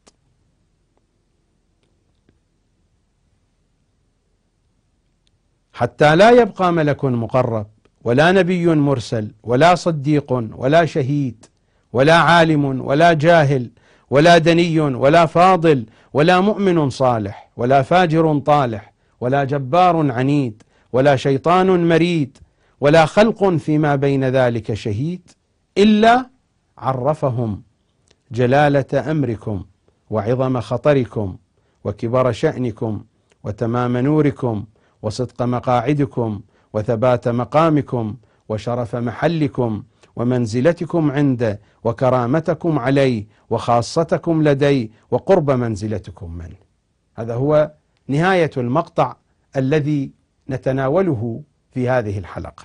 حتى لا يبقى ملك مقرب ولا نبي مرسل ولا صديق ولا شهيد ولا عالم ولا جاهل ولا دني ولا فاضل ولا مؤمن صالح ولا فاجر طالح ولا جبار عنيد ولا شيطان مريد ولا خلق فيما بين ذلك شهيد، إلا عرفهم جلالة أمركم وعظم خطركم وكبر شأنكم وتمام نوركم وصدق مقاعدكم وثبات مقامكم وشرف محلكم ومنزلتكم عنده وكرامتكم عليه وخاصتكم لديه وقرب منزلتكم منه. هذا هو نهاية المقطع الذي نتناوله في هذه الحلقة.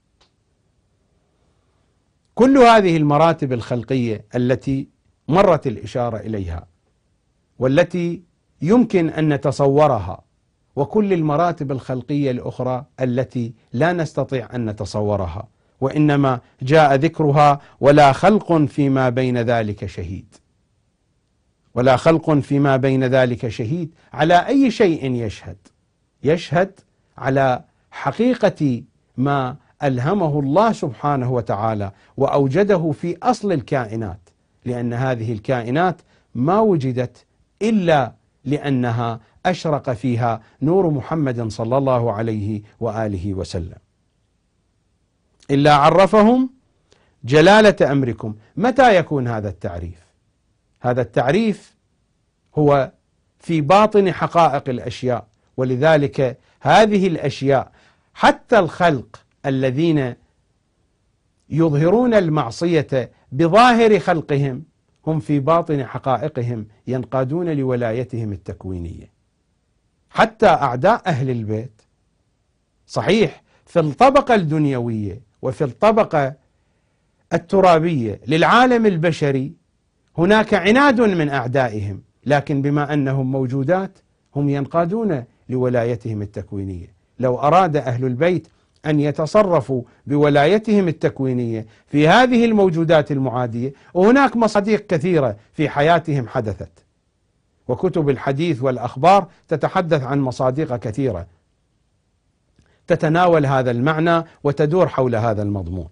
كل هذه المراتب الخلقية التي مرت الإشارة إليها والتي يمكن أن نتصورها، وكل المراتب الخلقية الأخرى التي لا نستطيع أن نتصورها، وإنما جاء ذكرها ولا خلق فيما بين ذلك شهيد. ولا خلق فيما بين ذلك شهيد على أي شيء يشهد على حقيقة ما ألهمه الله سبحانه وتعالى وأوجده في أصل الكائنات، لأن هذه الكائنات ما وجدت إلا لأنها أشرق فيها نور محمد صلى الله عليه وآله وسلم. إلا عرفهم جلالة أمركم. متى يكون هذا التعريف؟ هذا التعريف هو في باطن حقائق الأشياء، ولذلك هذه الأشياء حتى الخلق الذين يظهرون المعصية بظاهر خلقهم هم في باطن حقائقهم ينقادون لولايتهم التكوينية. حتى أعداء أهل البيت صحيح في الطبقة الدنيوية وفي الطبقة الترابية للعالم البشري هناك عناد من أعدائهم، لكن بما أنهم موجودات هم ينقادون لولايتهم التكوينية. لو أراد أهل البيت أن يتصرفوا بولايتهم التكوينية في هذه الموجودات المعادية، وهناك مصادق كثيرة في حياتهم حدثت، وكتب الحديث والأخبار تتحدث عن مصادق كثيرة تتناول هذا المعنى وتدور حول هذا المضمون.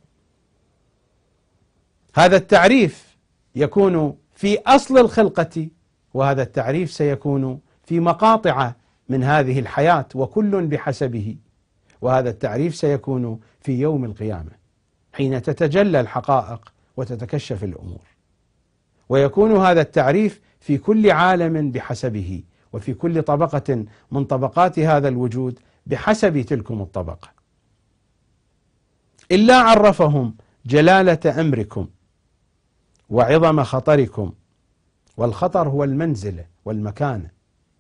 هذا التعريف يكون في أصل الخلقة، وهذا التعريف سيكون في مقاطع من هذه الحياة وكل بحسبه، وهذا التعريف سيكون في يوم القيامة حين تتجلى الحقائق وتتكشف الأمور، ويكون هذا التعريف في كل عالم بحسبه، وفي كل طبقة من طبقات هذا الوجود بحسب تلكم الطبقة. إلا عرفهم جلالة أمركم وعظم خطركم، والخطر هو المنزلة والمكانة،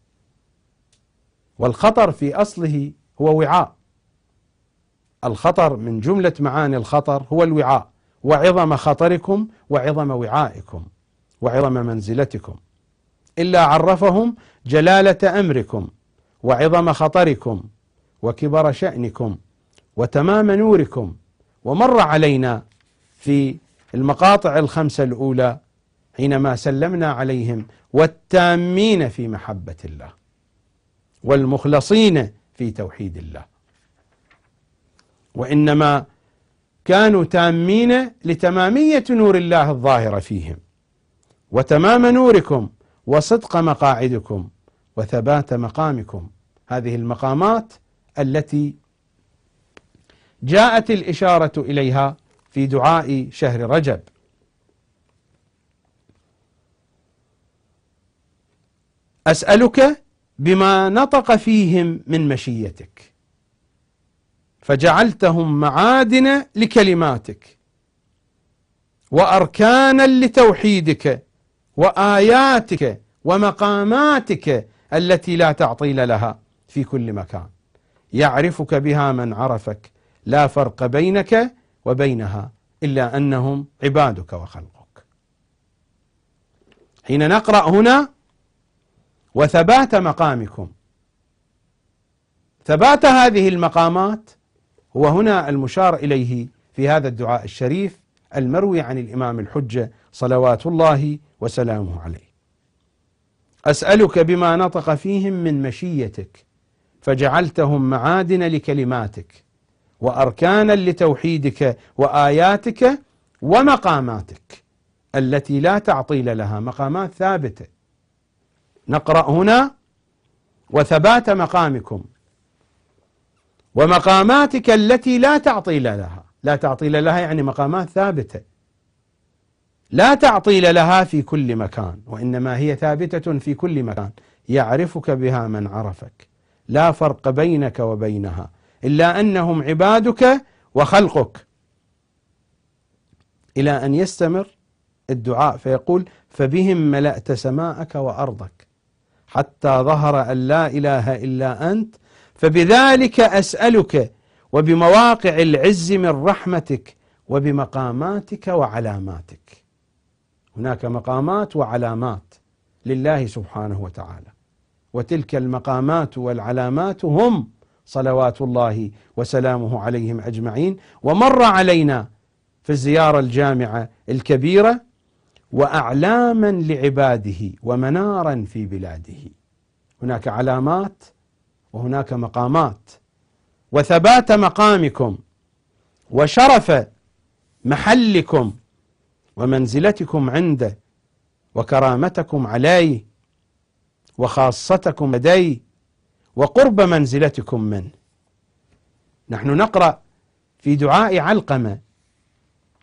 والخطر في أصله هو وعاء. الخطر من جملة معاني الخطر هو الوعاء، وعظم خطركم وعظم وعائكم وعظم منزلتكم. إلا عرفهم جلالة أمركم وعظم خطركم وكبر شأنكم وتمام نوركم. ومر علينا في المقاطع الخمسة الأولى حينما سلمنا عليهم والتامين في محبة الله والمخلصين في توحيد الله، وإنما كانوا تامين لتمامية نور الله الظاهرة فيهم، وتمام نوركم وصدق مقاعدكم وثبات مقامكم. هذه المقامات التي جاءت الإشارة إليها في دعاء شهر رجب. أسألك بما نطق فيهم من مشيتك فجعلتهم معادن لكلماتك وأركانا لتوحيدك وآياتك ومقاماتك التي لا تعطيل لها في كل مكان، يعرفك بها من عرفك، لا فرق بينك وبينها إلا أنهم عبادك وخلقك. حين نقرأ هنا وثبات مقامكم، ثبات هذه المقامات هو هنا المشار إليه في هذا الدعاء الشريف المروي عن الإمام الحجة صلوات الله وسلامه عليه. أسألك بما نطق فيهم من مشيتك فجعلتهم معادن لكلماتك وأركانا لتوحيدك وآياتك ومقاماتك التي لا تعطيل لها، مقامات ثابتة. نقرأ هنا وثبات مقامكم ومقاماتك التي لا تعطيل لها. لا تعطيل لها يعني مقامات ثابتة لا تعطيل لها في كل مكان، وإنما هي ثابتة في كل مكان. يعرفك بها من عرفك، لا فرق بينك وبينها إلا أنهم عبادك وخلقك. إلى أن يستمر الدعاء فيقول فبهم ملأت سماءك وأرضك حتى ظهر أن لا إله إلا أنت فبذلك أسألك وبمواقع العز من رحمتك وبمقاماتك وعلاماتك. هناك مقامات وعلامات لله سبحانه وتعالى، وتلك المقامات والعلامات هم صلوات الله وسلامه عليهم أجمعين. ومر علينا في الزيارة الجامعة الكبيرة وأعلاما لعباده ومنارا في بلاده. هناك علامات وهناك مقامات، وثبات مقامكم وشرف محلكم ومنزلتكم عنده وكرامتكم عليه وخاصتكم لديه وقرب منزلتكم منه. نحن نقرأ في دعاء علقمة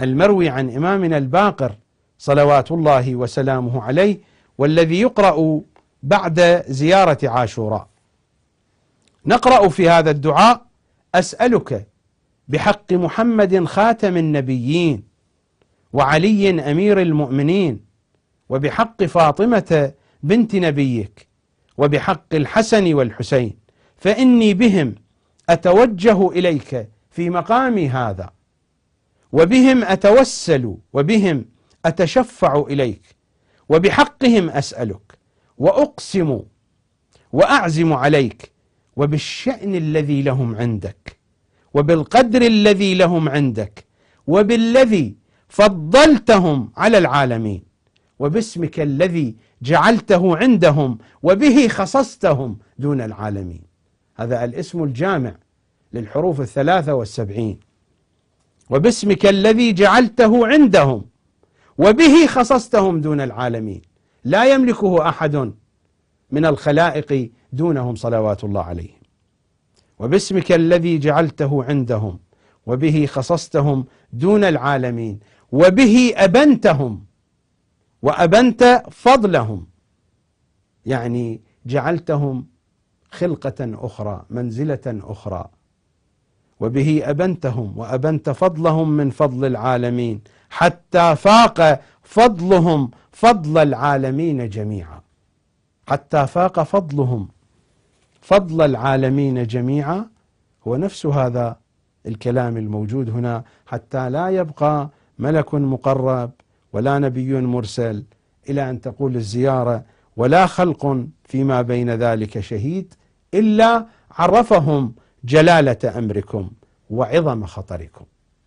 المروي عن إمامنا الباقر صلوات الله وسلامه عليه، والذي يقرأ بعد زيارة عاشوراء. نقرأ في هذا الدعاء: أسألك بحق محمد خاتم النبيين وعلي أمير المؤمنين وبحق فاطمة بنت نبيك وبحق الحسن والحسين، فإني بهم أتوجه إليك في مقامي هذا، وبهم أتوسل وبهم أتشفع إليك، وبحقهم أسألك وأقسم وأعزم عليك، وبالشأن الذي لهم عندك وبالقدر الذي لهم عندك وبالذي فضلتهم على العالمين وباسمك الذي جعلته عندهم وبه خصصتهم دون العالمين. هذا الاسم الجامع للحروف 73. وباسمك الذي جعلته عندهم وبه خصصتهم دون العالمين، لا يملكه أحد من الخلائق دونهم صلوات الله عليهم. وباسمك الذي جعلته عندهم وبه خصصتهم دون العالمين وبه أبنتهم وأبنت فضلهم، يعني جعلتهم خلقة أخرى منزلة أخرى، وبه أبنتهم وأبنت فضلهم من فضل العالمين حتى فاق فضلهم فضل العالمين جميعا، حتى فاق فضلهم فضل العالمين جميعا. هو نفس هذا الكلام الموجود هنا، حتى لا يبقى ملك مقرب ولا نبي مرسل إلى أن تقول الزيارة ولا خلق فيما بين ذلك شهيد، إلا عرفهم جلالة أمركم وعظم خطركم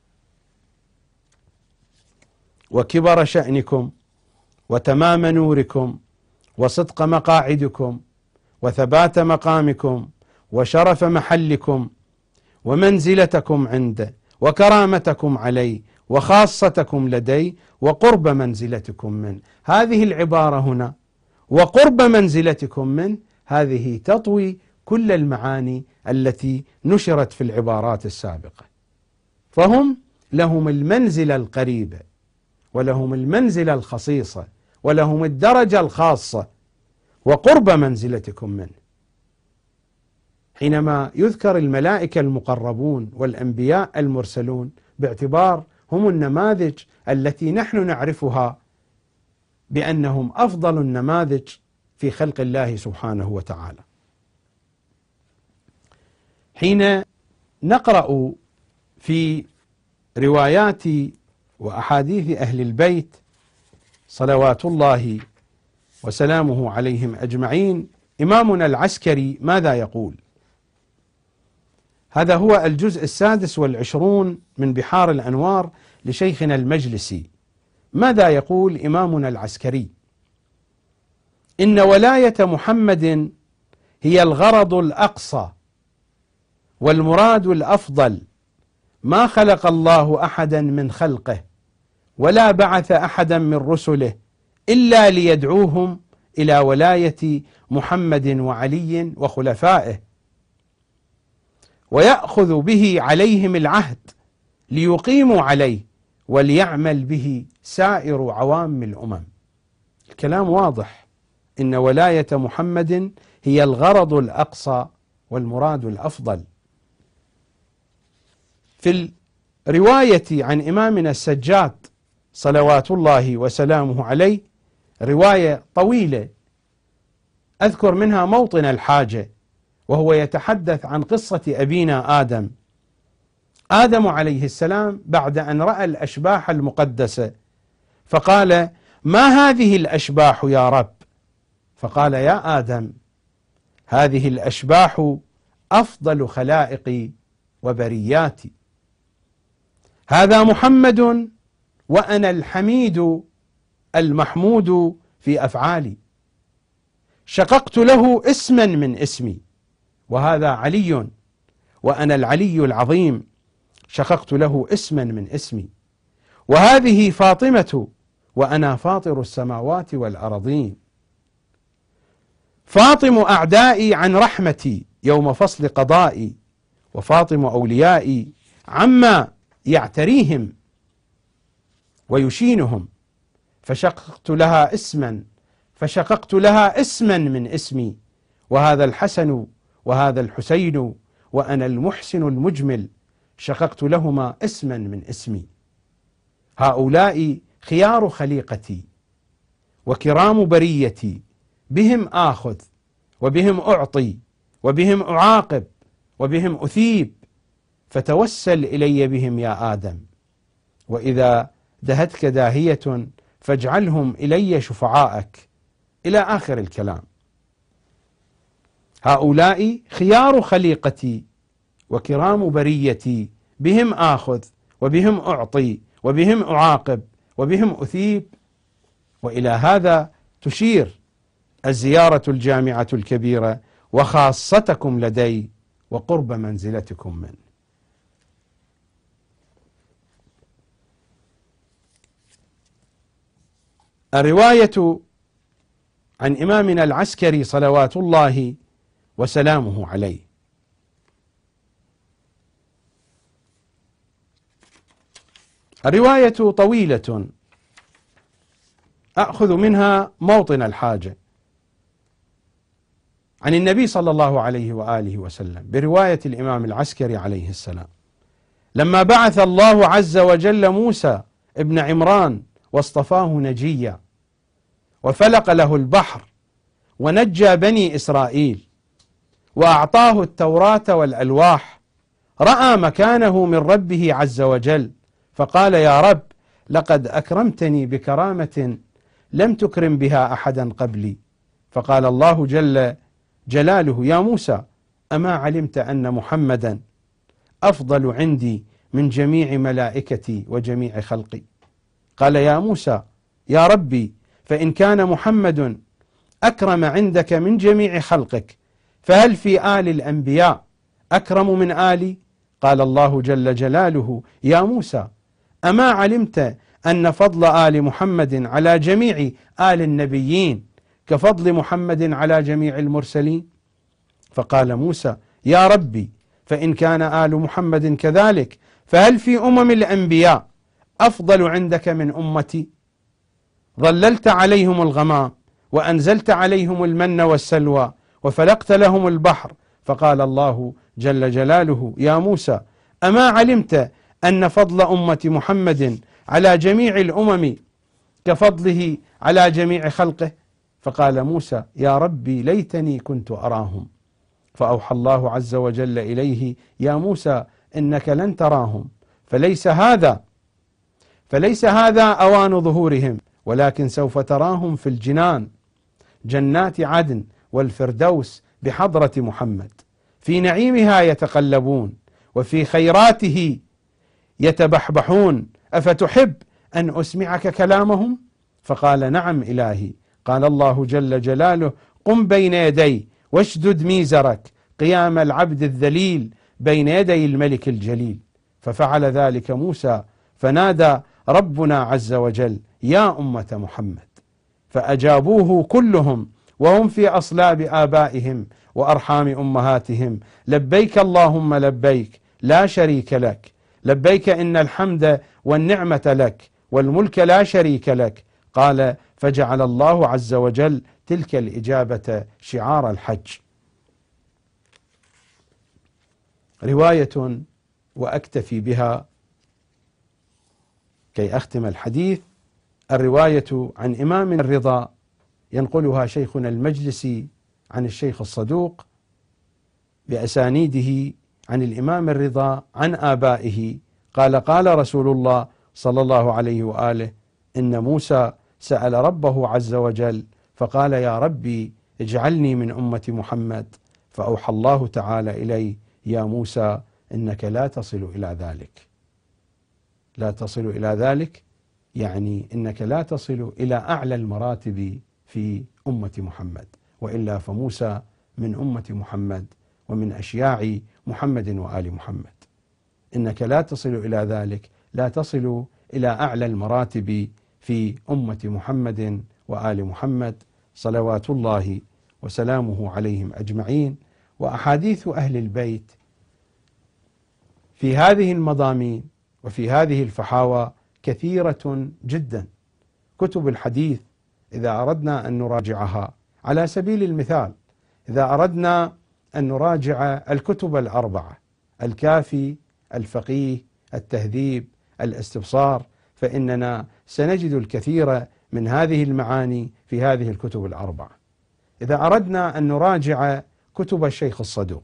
وكبر شأنكم وتمام نوركم وصدق مقاعدكم وثبات مقامكم وشرف محلكم ومنزلتكم عنده وكرامتكم عليه وخاصتكم لدي وقرب منزلتكم منه. هذه العبارة هنا وقرب منزلتكم منه، هذه تطوي كل المعاني التي نشرت في العبارات السابقة. فهم لهم المنزلة القريبة ولهم المنزلة الخصيصة ولهم الدرجة الخاصة وقرب منزلتكم منه. حينما يذكر الملائكة المقربون والأنبياء المرسلون باعتبار هم النماذج التي نحن نعرفها بأنهم أفضل النماذج في خلق الله سبحانه وتعالى، حين نقرأ في روايات وأحاديث أهل البيت صلوات الله وسلامه عليهم أجمعين، إمامنا العسكري ماذا يقول؟ هذا هو الجزء 26 من بحار الأنوار لشيخنا المجلسي. ماذا يقول إمامنا العسكري؟ إن ولاية محمد هي الغرض الأقصى والمراد الأفضل، ما خلق الله أحدا من خلقه ولا بعث أحدا من رسله إلا ليدعوهم إلى ولاية محمد وعلي وخلفائه، ويأخذ به عليهم العهد ليقيموا عليه وليعمل به سائر عوام الأمم. الكلام واضح، إن ولاية محمد هي الغرض الأقصى والمراد الأفضل. في الرواية عن إمامنا السجاد صلوات الله وسلامه عليه، رواية طويلة أذكر منها موطن الحاجة، وهو يتحدث عن قصة أبينا آدم عليه السلام بعد أن رأى الأشباح المقدسة فقال: ما هذه الأشباح يا رب؟ فقال: يا آدم، هذه الأشباح أفضل خلائقي وبرياتي، هذا محمد وأنا الحميد المحمود في أفعالي، شققت له اسما من اسمي، وهذا علي وأنا العلي العظيم، شققت له اسما من اسمي، وهذه فاطمة وأنا فاطر السماوات والأرضين، فاطم أعدائي عن رحمتي يوم فصل قضائي، وفاطم أوليائي عما يعتريهم، ويشينهم، فشققت لها اسما من اسمي، وهذا الحسن وهذا الحسين وأنا المحسن المجمل، شققت لهما اسما من اسمي. هؤلاء خيار خليقتي وكرام بريتي، بهم آخذ وبهم أعطي وبهم أعاقب وبهم أثيب، فتوسل إلي بهم يا آدم، وإذا دهتك داهية فاجعلهم إلي شفعاءك، إلى آخر الكلام. هؤلاء خيار خليقتي وكرام بريتي، بهم آخذ وبهم أعطي وبهم أعاقب وبهم أثيب. وإلى هذا تشير الزيارة الجامعة الكبيرة: وخاصتكم لدي وقرب منزلتكم منه. الرواية عن إمامنا العسكري صلوات الله وسلامه عليه. الرواية طويلة أخذ منها موطن الحاجة. عن النبي صلى الله عليه وآله وسلم برواية الإمام العسكري عليه السلام: لما بعث الله عز وجل موسى ابن عمران واصطفاه نجيا وفلق له البحر ونجى بني إسرائيل وأعطاه التوراة والألواح، رأى مكانه من ربه عز وجل فقال: يا رب، لقد أكرمتني بكرامة لم تكرم بها أحدا قبلي. فقال الله جل جلاله: يا موسى، أما علمت أن محمدا أفضل عندي من جميع ملائكتي وجميع خلقي؟ قال: يا موسى، يا ربي، فإن كان محمد أكرم عندك من جميع خلقك، فهل في آل الأنبياء أكرم من آلي؟ قال الله جل جلاله: يا موسى، أما علمت أن فضل آل محمد على جميع آل النبيين كفضل محمد على جميع المرسلين؟ فقال موسى: يا ربي، فإن كان آل محمد كذلك، فهل في الأنبياء أفضل عندك من أمتي؟ ظللت عليهم الغمام وأنزلت عليهم المن والسلوى وفلقت لهم البحر. فقال الله جل جلاله: يا موسى، أما علمت أن فضل أمة محمد على جميع الأمم كفضله على جميع خلقه؟ فقال موسى: يا ربي، ليتني كنت أراهم. فأوحى الله عز وجل إليه: يا موسى، إنك لن تراهم، فليس هذا أوان ظهورهم، ولكن سوف تراهم في الجنان، جنات عدن والفردوس بحضرة محمد، في نعيمها يتقلبون وفي خيراته يتبحبحون، أفتحب أن أسمعك كلامهم؟ فقال: نعم إلهي. قال الله جل جلاله: قم بين يدي واشدد ميزرك قيام العبد الذليل بين يدي الملك الجليل. ففعل ذلك موسى، فنادى ربنا عز وجل: يا أمة محمد، فأجابوه كلهم وهم في أصلاب آبائهم وأرحام أمهاتهم: لبيك اللهم لبيك، لا شريك لك، لبيك إن الحمد والنعمة لك والملك لا شريك لك. قال: فجعل الله عز وجل تلك الإجابة شعار الحج. رواية وأكتفي بها كي أختم الحديث: الرواية عن إمام الرضا ينقلها شيخنا المجلسي عن الشيخ الصدوق بأسانيده عن الإمام الرضا عن آبائه قال: قال رسول الله صلى الله عليه وآله: إن موسى سأل ربه عز وجل فقال: يا ربي، اجعلني من أمة محمد، فأوحى الله تعالى إليه: يا موسى، إنك لا تصل إلى ذلك. لا تصل إلى ذلك يعني إنك لا تصل إلى أعلى المراتب في أمة محمد، وإلا فموسى من أمة محمد ومن أشياع محمد وآل محمد. إنك لا تصل إلى ذلك، لا تصل إلى أعلى المراتب في أمة محمد وآل محمد صلوات الله وسلامه عليهم أجمعين. وأحاديث أهل البيت في هذه المضامين وفي هذه الفحاوى كثيرة جدا. كتب الحديث إذا أردنا أن نراجعها، على سبيل المثال إذا أردنا أن نراجع الكتب الأربعة: الكافي، الفقيه، التهذيب، الاستبصار، فإننا سنجد الكثير من هذه المعاني في هذه الكتب الأربعة. إذا أردنا أن نراجع كتب الشيخ الصدوق،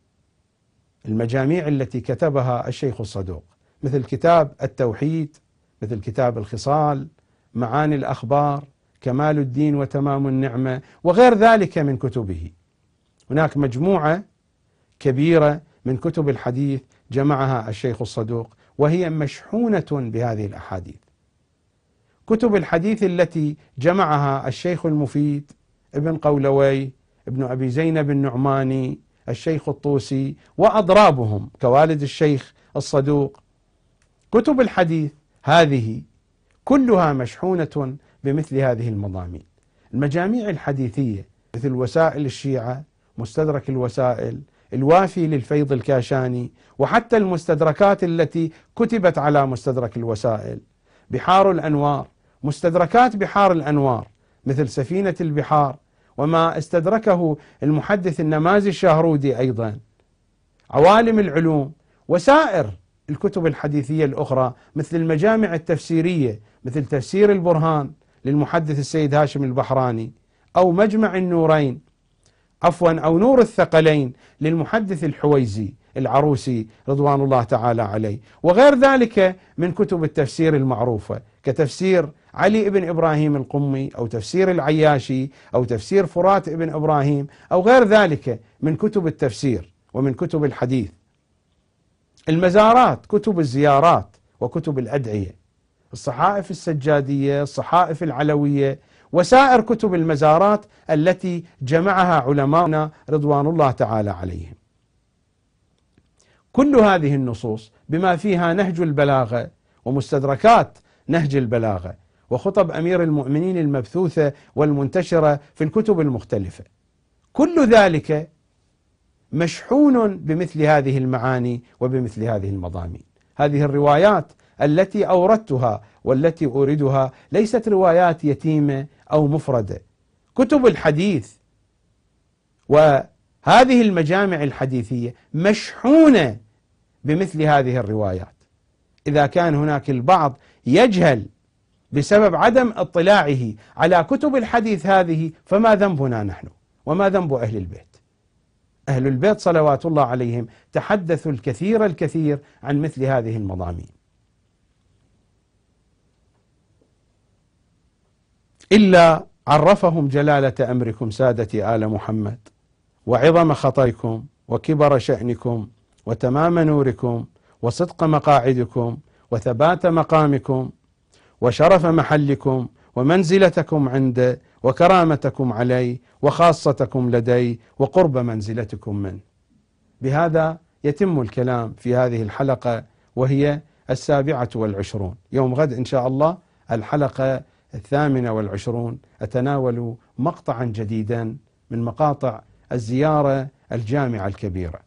المجاميع التي كتبها الشيخ الصدوق، مثل كتاب التوحيد، مثل كتاب الخصال، معاني الأخبار، كمال الدين وتمام النعمة، وغير ذلك من كتبه. هناك مجموعة كبيرة من كتب الحديث جمعها الشيخ الصدوق، وهي مشحونة بهذه الأحاديث. كتب الحديث التي جمعها الشيخ المفيد، ابن قولوي، ابن أبي زينب النعماني، الشيخ الطوسي وأضرابهم كوالد الشيخ الصدوق، كتب الحديث هذه كلها مشحونة بمثل هذه المضامين. المجاميع الحديثية مثل وسائل الشيعة، مستدرك الوسائل، الوافي للفيض الكاشاني، وحتى المستدركات التي كتبت على مستدرك الوسائل، بحار الأنوار، مستدركات بحار الأنوار مثل سفينة البحار، وما استدركه المحدث النمازي الشاهرودي أيضا، عوالم العلوم، وسائر الكتب الحديثية الأخرى مثل المجامع التفسيرية مثل تفسير البرهان للمحدث السيد هاشم البحراني، أو مجمع النورين أو نور الثقلين للمحدث الحويزي العروسي رضوان الله تعالى عليه، وغير ذلك من كتب التفسير المعروفة كتفسير علي بن إبراهيم القمي، أو تفسير العياشي، أو تفسير فرات بن إبراهيم، أو غير ذلك من كتب التفسير ومن كتب الحديث. المزارات، كتب الزيارات وكتب الأدعية، الصحائف السجادية، الصحائف العلوية، وسائر كتب المزارات التي جمعها علماؤنا رضوان الله تعالى عليهم. كل هذه النصوص بما فيها نهج البلاغة ومستدركات نهج البلاغة وخطب أمير المؤمنين المبثوثة والمنتشرة في الكتب المختلفة، كل ذلك مشحون بمثل هذه المعاني وبمثل هذه المضامين. هذه الروايات التي أوردتها والتي أوردها ليست روايات يتيمة أو مفردة. كتب الحديث وهذه المجامع الحديثية مشحونة بمثل هذه الروايات. إذا كان هناك البعض يجهل بسبب عدم اطلاعه على كتب الحديث هذه، فما ذنبنا نحن وما ذنب أهل البيت؟ أهل البيت صلوات الله عليهم تحدثوا الكثير عن مثل هذه المضامين. إلا عرفهم جلالة أمركم سادة آل محمد، وعظم خطركم، وكبر شأنكم، وتمام نوركم، وصدق مقاعدكم، وثبات مقامكم، وشرف محلكم، ومنزلتكم عنده، وكرامتكم عليه، وخاصتكم لديه، وقرب منزلتكم منه. بهذا يتم الكلام في هذه الحلقة، وهي 27. يوم غد إن شاء الله الحلقة 28. أتناول مقطعا جديدا من مقاطع الزيارة الجامعة الكبيرة.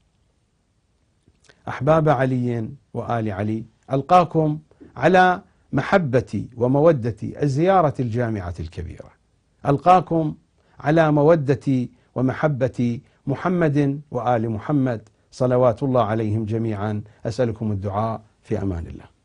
أحباب علي وآل علي، ألقاكم على محبة ومودة الزيارة الجامعة الكبيرة، ألقاكم على مودة ومحبة محمد وآل محمد صلوات الله عليهم جميعا. أسألكم الدعاء، في أمان الله.